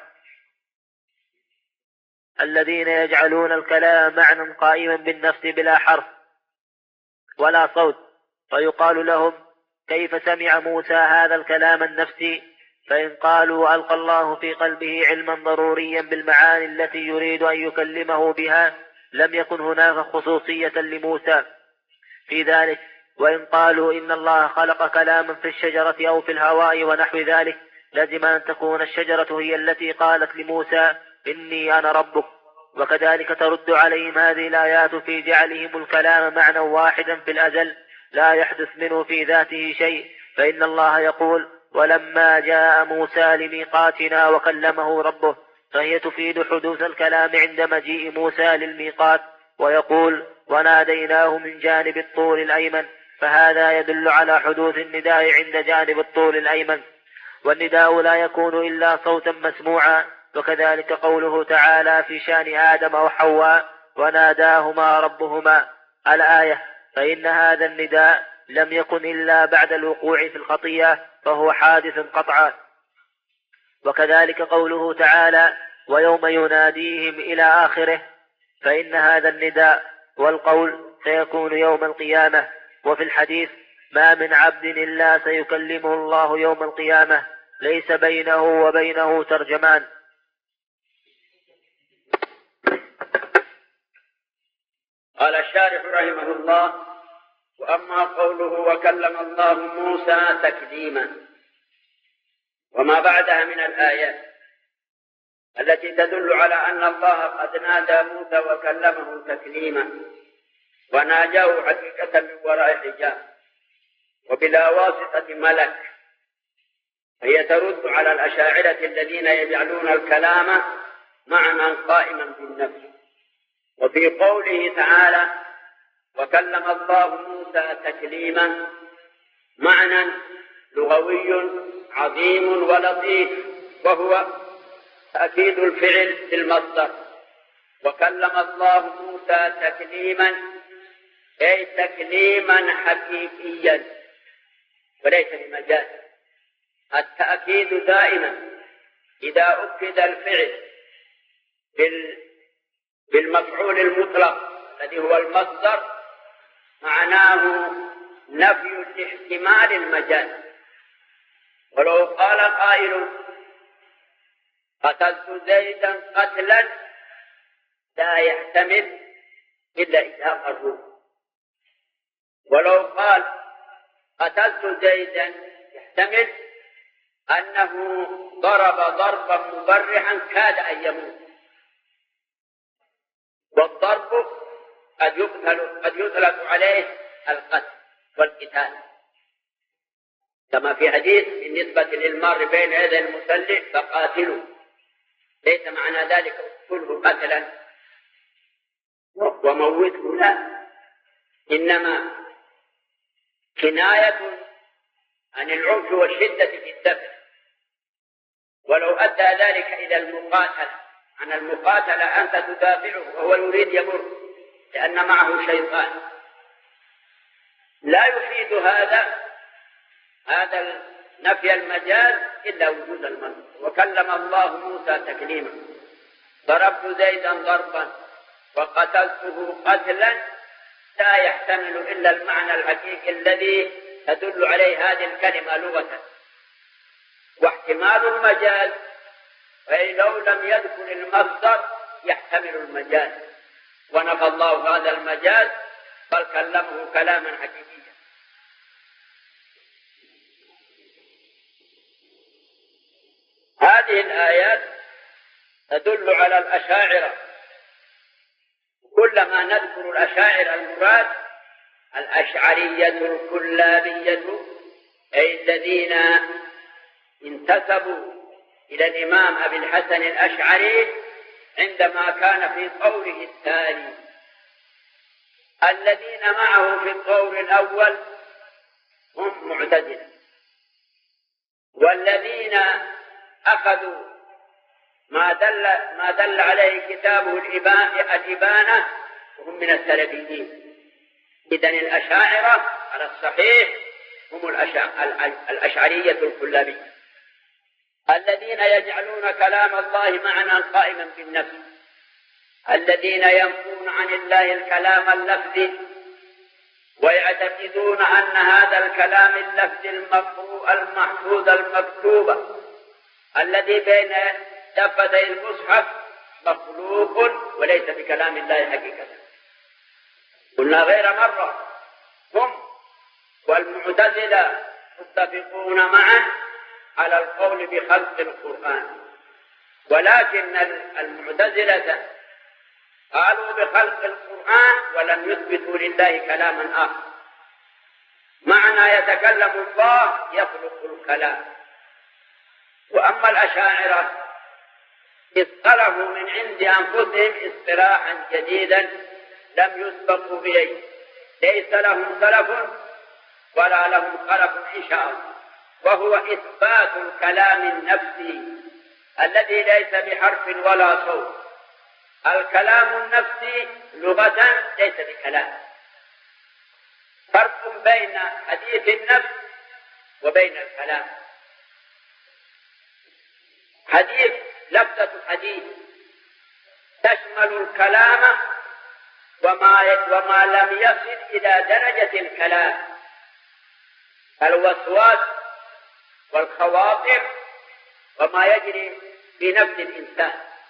الذين يجعلون الكلام معنى قائما بالنفس بلا حرف ولا صوت، فيقال لهم كيف سمع موسى هذا الكلام النفسي؟ فإن قالوا ألقى الله في قلبه علما ضروريا بالمعاني التي يريد أن يكلمه بها لم يكن هناك خصوصية لموسى في ذلك. وإن قالوا إن الله خلق كلاما في الشجرة أو في الهواء ونحو ذلك لازم أن تكون الشجرة هي التي قالت لموسى إني أنا ربك، وكذلك ترد عليهم هذه الآيات في جعلهم الكلام معنى واحدا في الأزل لا يحدث منه في ذاته شيء، فإن الله يقول: ولما جاء موسى لميقاتنا وكلمه ربه، فهي تفيد حدوث الكلام عند مجيء موسى للميقات، ويقول: وناديناه من جانب الطور الأيمن، فهذا يدل على حدوث النداء عند جانب الطور الأيمن، والنداء لا يكون إلا صوتا مسموعا. وكذلك قوله تعالى في شان آدم وحواء: وناداهما ربهما الآية، فإن هذا النداء لم يكن إلا بعد الوقوع في الخطيئة، فهو حادث قطعا. وكذلك قوله تعالى: ويوم يناديهم إلى آخره، فإن هذا النداء والقول سيكون يوم القيامة. وفي الحديث: ما من عبد إلا سيكلمه الله يوم القيامة ليس بينه وبينه ترجمان. قال الشارح رحمه الله: وأما قوله وكلم الله موسى تكليما، وما بعدها من الآيات التي تدل على أن الله قد نادى موسى وكلمه تكليما، وناجاه حقيقة من وراء حجاب وبلا واسطة ملك، هي ترد على الأشاعرة الذين يجعلون الكلام معنى قائما بالنفس. وفي قوله تعالى: وكلم الله موسى تكليما، معنى لغوي عظيم ولطيف، وهو تأكيد الفعل في المصدر. وكلم الله موسى تكليما أي تكليما حقيقيا وليس بمجاز. التأكيد دائما إذا أكد الفعل بالمفعول المطلق الذي هو المصدر معناه نفي الاحتمال المجاز. ولو قال قائل: قتلت زيدا قتلا، لا يحتمل إلا إذا قرر. ولو قال قتلت زيدا يحتمل أنه ضرب ضربا مبرحا كاد أن يموت. والضرب قد يقتل قد يطلق عليه القتل والقتال، كما في حديث بالنسبة للمار بين يدي المسلح فقاتلوا، ليس معنى ذلك اقتله قتلا وموته، لا، إنما كناية عن العنف والشدة في الدفع. ولو أدى ذلك إلى المقاتلة، عن المقاتلة أنت تدافعه وهو يريد يمر لأن معه شيطان، لا يفيد هذا هذا نفي المجاز إلا وجود المصدر. وكلم الله موسى تكليما، ضربت زيدا ضربا وقتلته قتلا، لا يحتمل إلا المعنى الحقيقي الذي تدل عليه هذه الكلمة لغة. واحتمال المجاز أي لو لم يذكر المصدر يحتمل المجاز، ونفى الله هذا المجاز بل كلمه كلاما حقيقيا. هذه الآيات تدل على الأشاعرة. كلما نذكر الأشاعرة المراد الأشعرية الكلابية، أي الذين انتسبوا إلى الإمام أبي الحسن الأشعري عندما كان في قوله الثاني. الذين معه في القول الأول هم معتزلة، والذين أخذوا ما دل ما دل عليه كتابه الإبانة وهم من السلفيين. إذن الأشاعرة على الصحيح هم الأشعرية الكلابية الذين يجعلون كلام الله معنى قائما بالنفس، الذين ينفون عن الله الكلام اللفظي ويعتقدون أن هذا الكلام اللفظي المقروء المحفوظ المكتوب الذي بين دفتي المصحف مخلوق وليس بكلام الله حقيقة. قلنا غير مرة هم والمعتزلة متفقون معه على القول بخلق القرآن، ولكن المعتزلة قالوا بخلق القرآن ولم يثبتوا لله كلاما آخر. معنى يتكلم الله يخلق الكلام. وأما الأشاعرة اصطلحوا من عند أنفسهم اصطلاحا جديدا لم يسبقوا إليه، ليس لهم سلف ولا لهم خلف إن شاء الله، وهو إثبات الكلام النفسي الذي ليس بحرف ولا صوت. الكلام النفسي لغة ليس بكلام. فرق بين حديث النفس وبين الكلام. حديث لفظة حديث تشمل الكلام وما وما لم يصل إلى درجة الكلام، الوسواس والخواطر وما يجري في نفس الإنسان.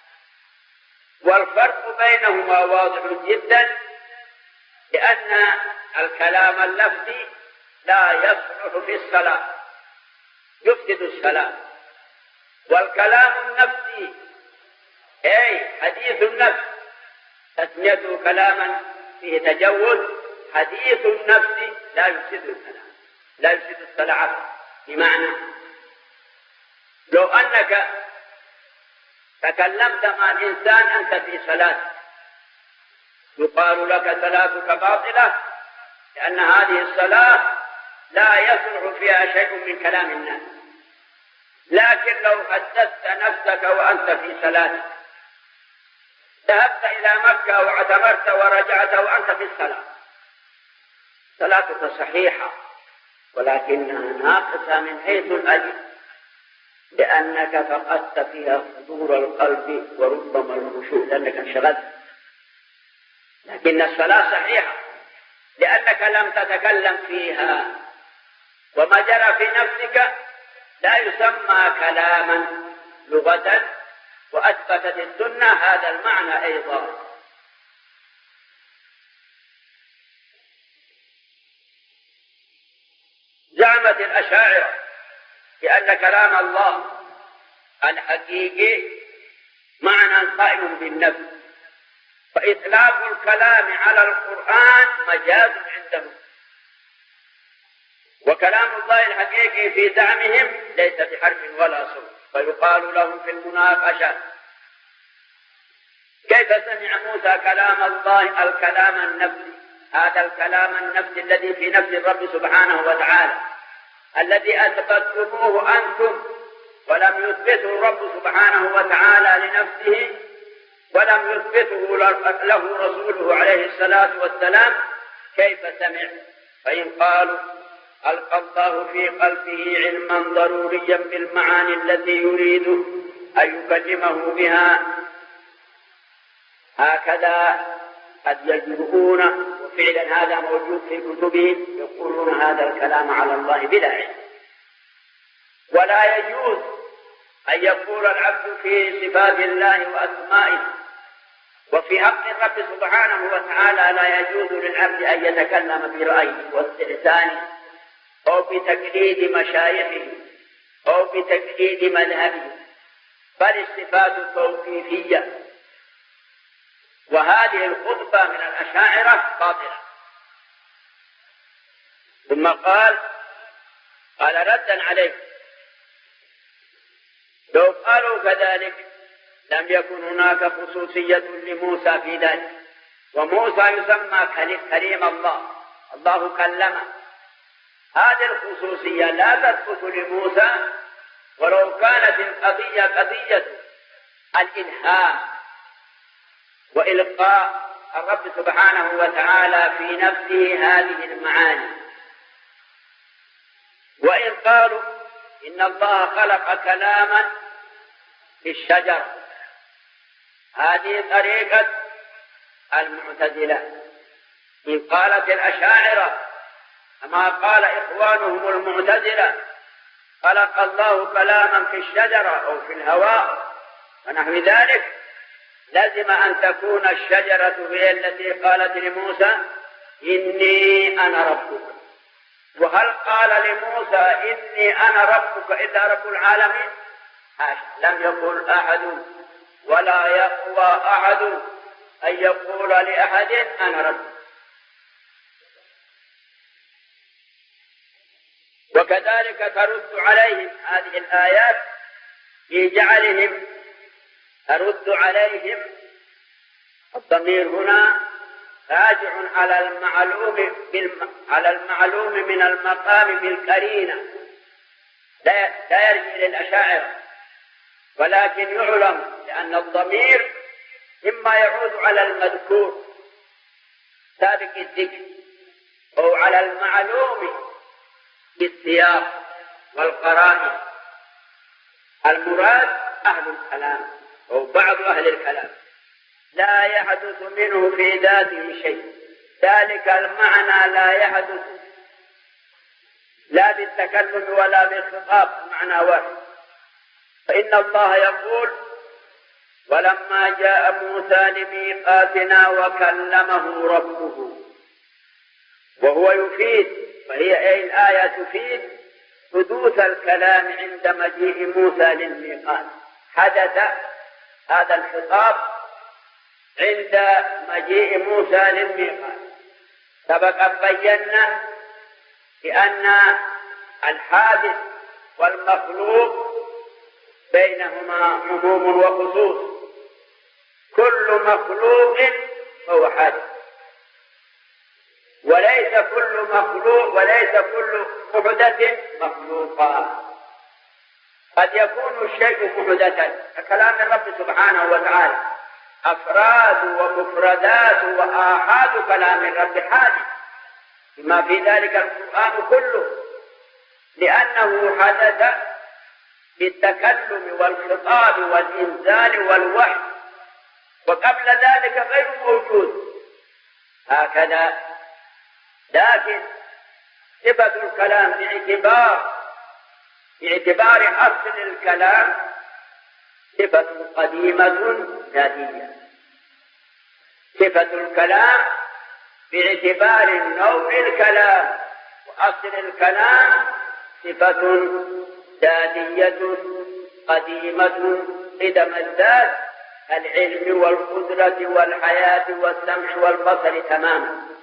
والفرق بينهما واضح جدا، لأن الكلام اللفظي لا يصلح في الصلاة، يفسد الصلاة. والكلام النفسي أي حديث النفس تسميته كلاما فيه تجوز، حديث النفس لا يفسد الكلام، لا يفسد الصلاة. بمعنى لو أنك تكلمت مع الإنسان أنت في صلاة يقال لك صلاتك باطلة، لأن هذه الصلاة لا يصلح فيها شيء من كلام الناس. لكن لو حدثت نفسك وأنت في صلاة، ذهبت إلى مكة واعتمرت ورجعت وأنت في الصلاة، صلاتك صحيحة ولكنها ناقصة من حيث الأجر، لأنك فقدت فيها حضور القلب وربما الخشوع لأنك انشغلت. لكن الصلاة صحيحة لأنك لم تتكلم فيها، وما جرى في نفسك لا يسمى كلاما لغة، وأثبتت السنة هذا المعنى أيضا. زعمت الأشاعرة بأن كلام الله الحقيقي معنى قائم بالنفس، فإطلاق الكلام على القرآن مجاز عندهم، وكلام الله الحقيقي في زعمهم ليس بحرف ولا صوت. فيقال لهم في المناقشة: كيف سمع موسى كلام الله الكلام النفسي، هذا الكلام النفسي الذي في نفس الرب سبحانه وتعالى الذي أثبتتموه أنتم ولم يثبته الرب سبحانه وتعالى لنفسه ولم يثبته له رسوله عليه الصلاة والسلام، كيف سمع؟ فإن قالوا ألقى الله في قلبه علما ضروريا بالمعاني التي يريد أن يكلمه بها، هكذا قد يجرؤون، وفعلا هذا موجود في كتبهم، يقولون هذا الكلام على الله بلا علم. ولا يجوز أن يقول العبد في صفات الله وأسمائه، وفي حق الرب سبحانه وتعالى لا يجوز للعبد أن يتكلم برأيه واستحسانه أو بتقليد مشايخه أو بتقليد مذهبه، بل الصفات توقيفية. وهذه الخطبة من الأشاعرة باطلة. ثم قال قال ردا عليه: لو قالوا كذلك لم يكن هناك خصوصية لموسى في ذلك، وموسى يسمى كريم الله، الله كلمه. هذه الخصوصية لا تثبت لموسى ولو كانت القضية قضية الإلهام وإلقاء الرب سبحانه وتعالى في نفسه هذه المعاني. وإن قالوا إن الله خلق كلاما في الشجر، هذه طريقة المعتزلة. إن قالت الأشاعرة كما قال إخوانهم المعتزلة خلق الله كلاما في الشجرة أو في الهواء ونحو ذلك، لازم أن تكون الشجرة هي التي قالت لموسى إني أنا ربك. وهل قال لموسى إني أنا ربك إلا رب العالمين؟ لم يقل أحد ولا يقوى أحد أن يقول لأحد أنا رب. وكذلك ترد عليهم هذه الآيات في جعلهم ترد عليهم. الضمير هنا راجع على المعلوم على المعلوم من المقام بالقرينة، لا يرجع للأشاعرة، ولكن يعلم لأن الضمير إما يعود على المذكور سابق الذكر أو على المعلوم بالسياق والقرائن. المراد أهل الكلام أو بعض أهل الكلام لا يحدث منه في ذاته شيء، ذلك المعنى لا يحدث لا بالتكلم ولا بالخطاب، معنى واحد. فإن الله يقول ولما جاء موسى لميقاتنا وكلمه ربه، وهو يفيد، فهي أي الآية تفيد حدوث الكلام عند مجيء موسى للميقات. حدث هذا الخطاب عند مجيء موسى للميقات. سبق بينا بأن الحادث والمخلوق بينهما عموم وخصوص. كل مخلوق هو حادث، وليس كل مخلوق وليس كل محدث مخلوقا. قد يكون الشيء محدثا ككلام الرب سبحانه وتعالى، أفراد ومفردات وآحاد كلام الرب حادث، بما في ذلك القرآن كله، لأنه حدث بالتكلم والخطاب والإنزال والوحي، وقبل ذلك غير موجود هكذا. لكن صفة الكلام باعتبار باعتبار أصل الكلام صفة قديمة ذاتية. صفة الكلام باعتبار نوع الكلام وأصل الكلام صفة ذاتية قديمة قدم الذات، العلم والقدرة والحياة والسمع والبصر تماما.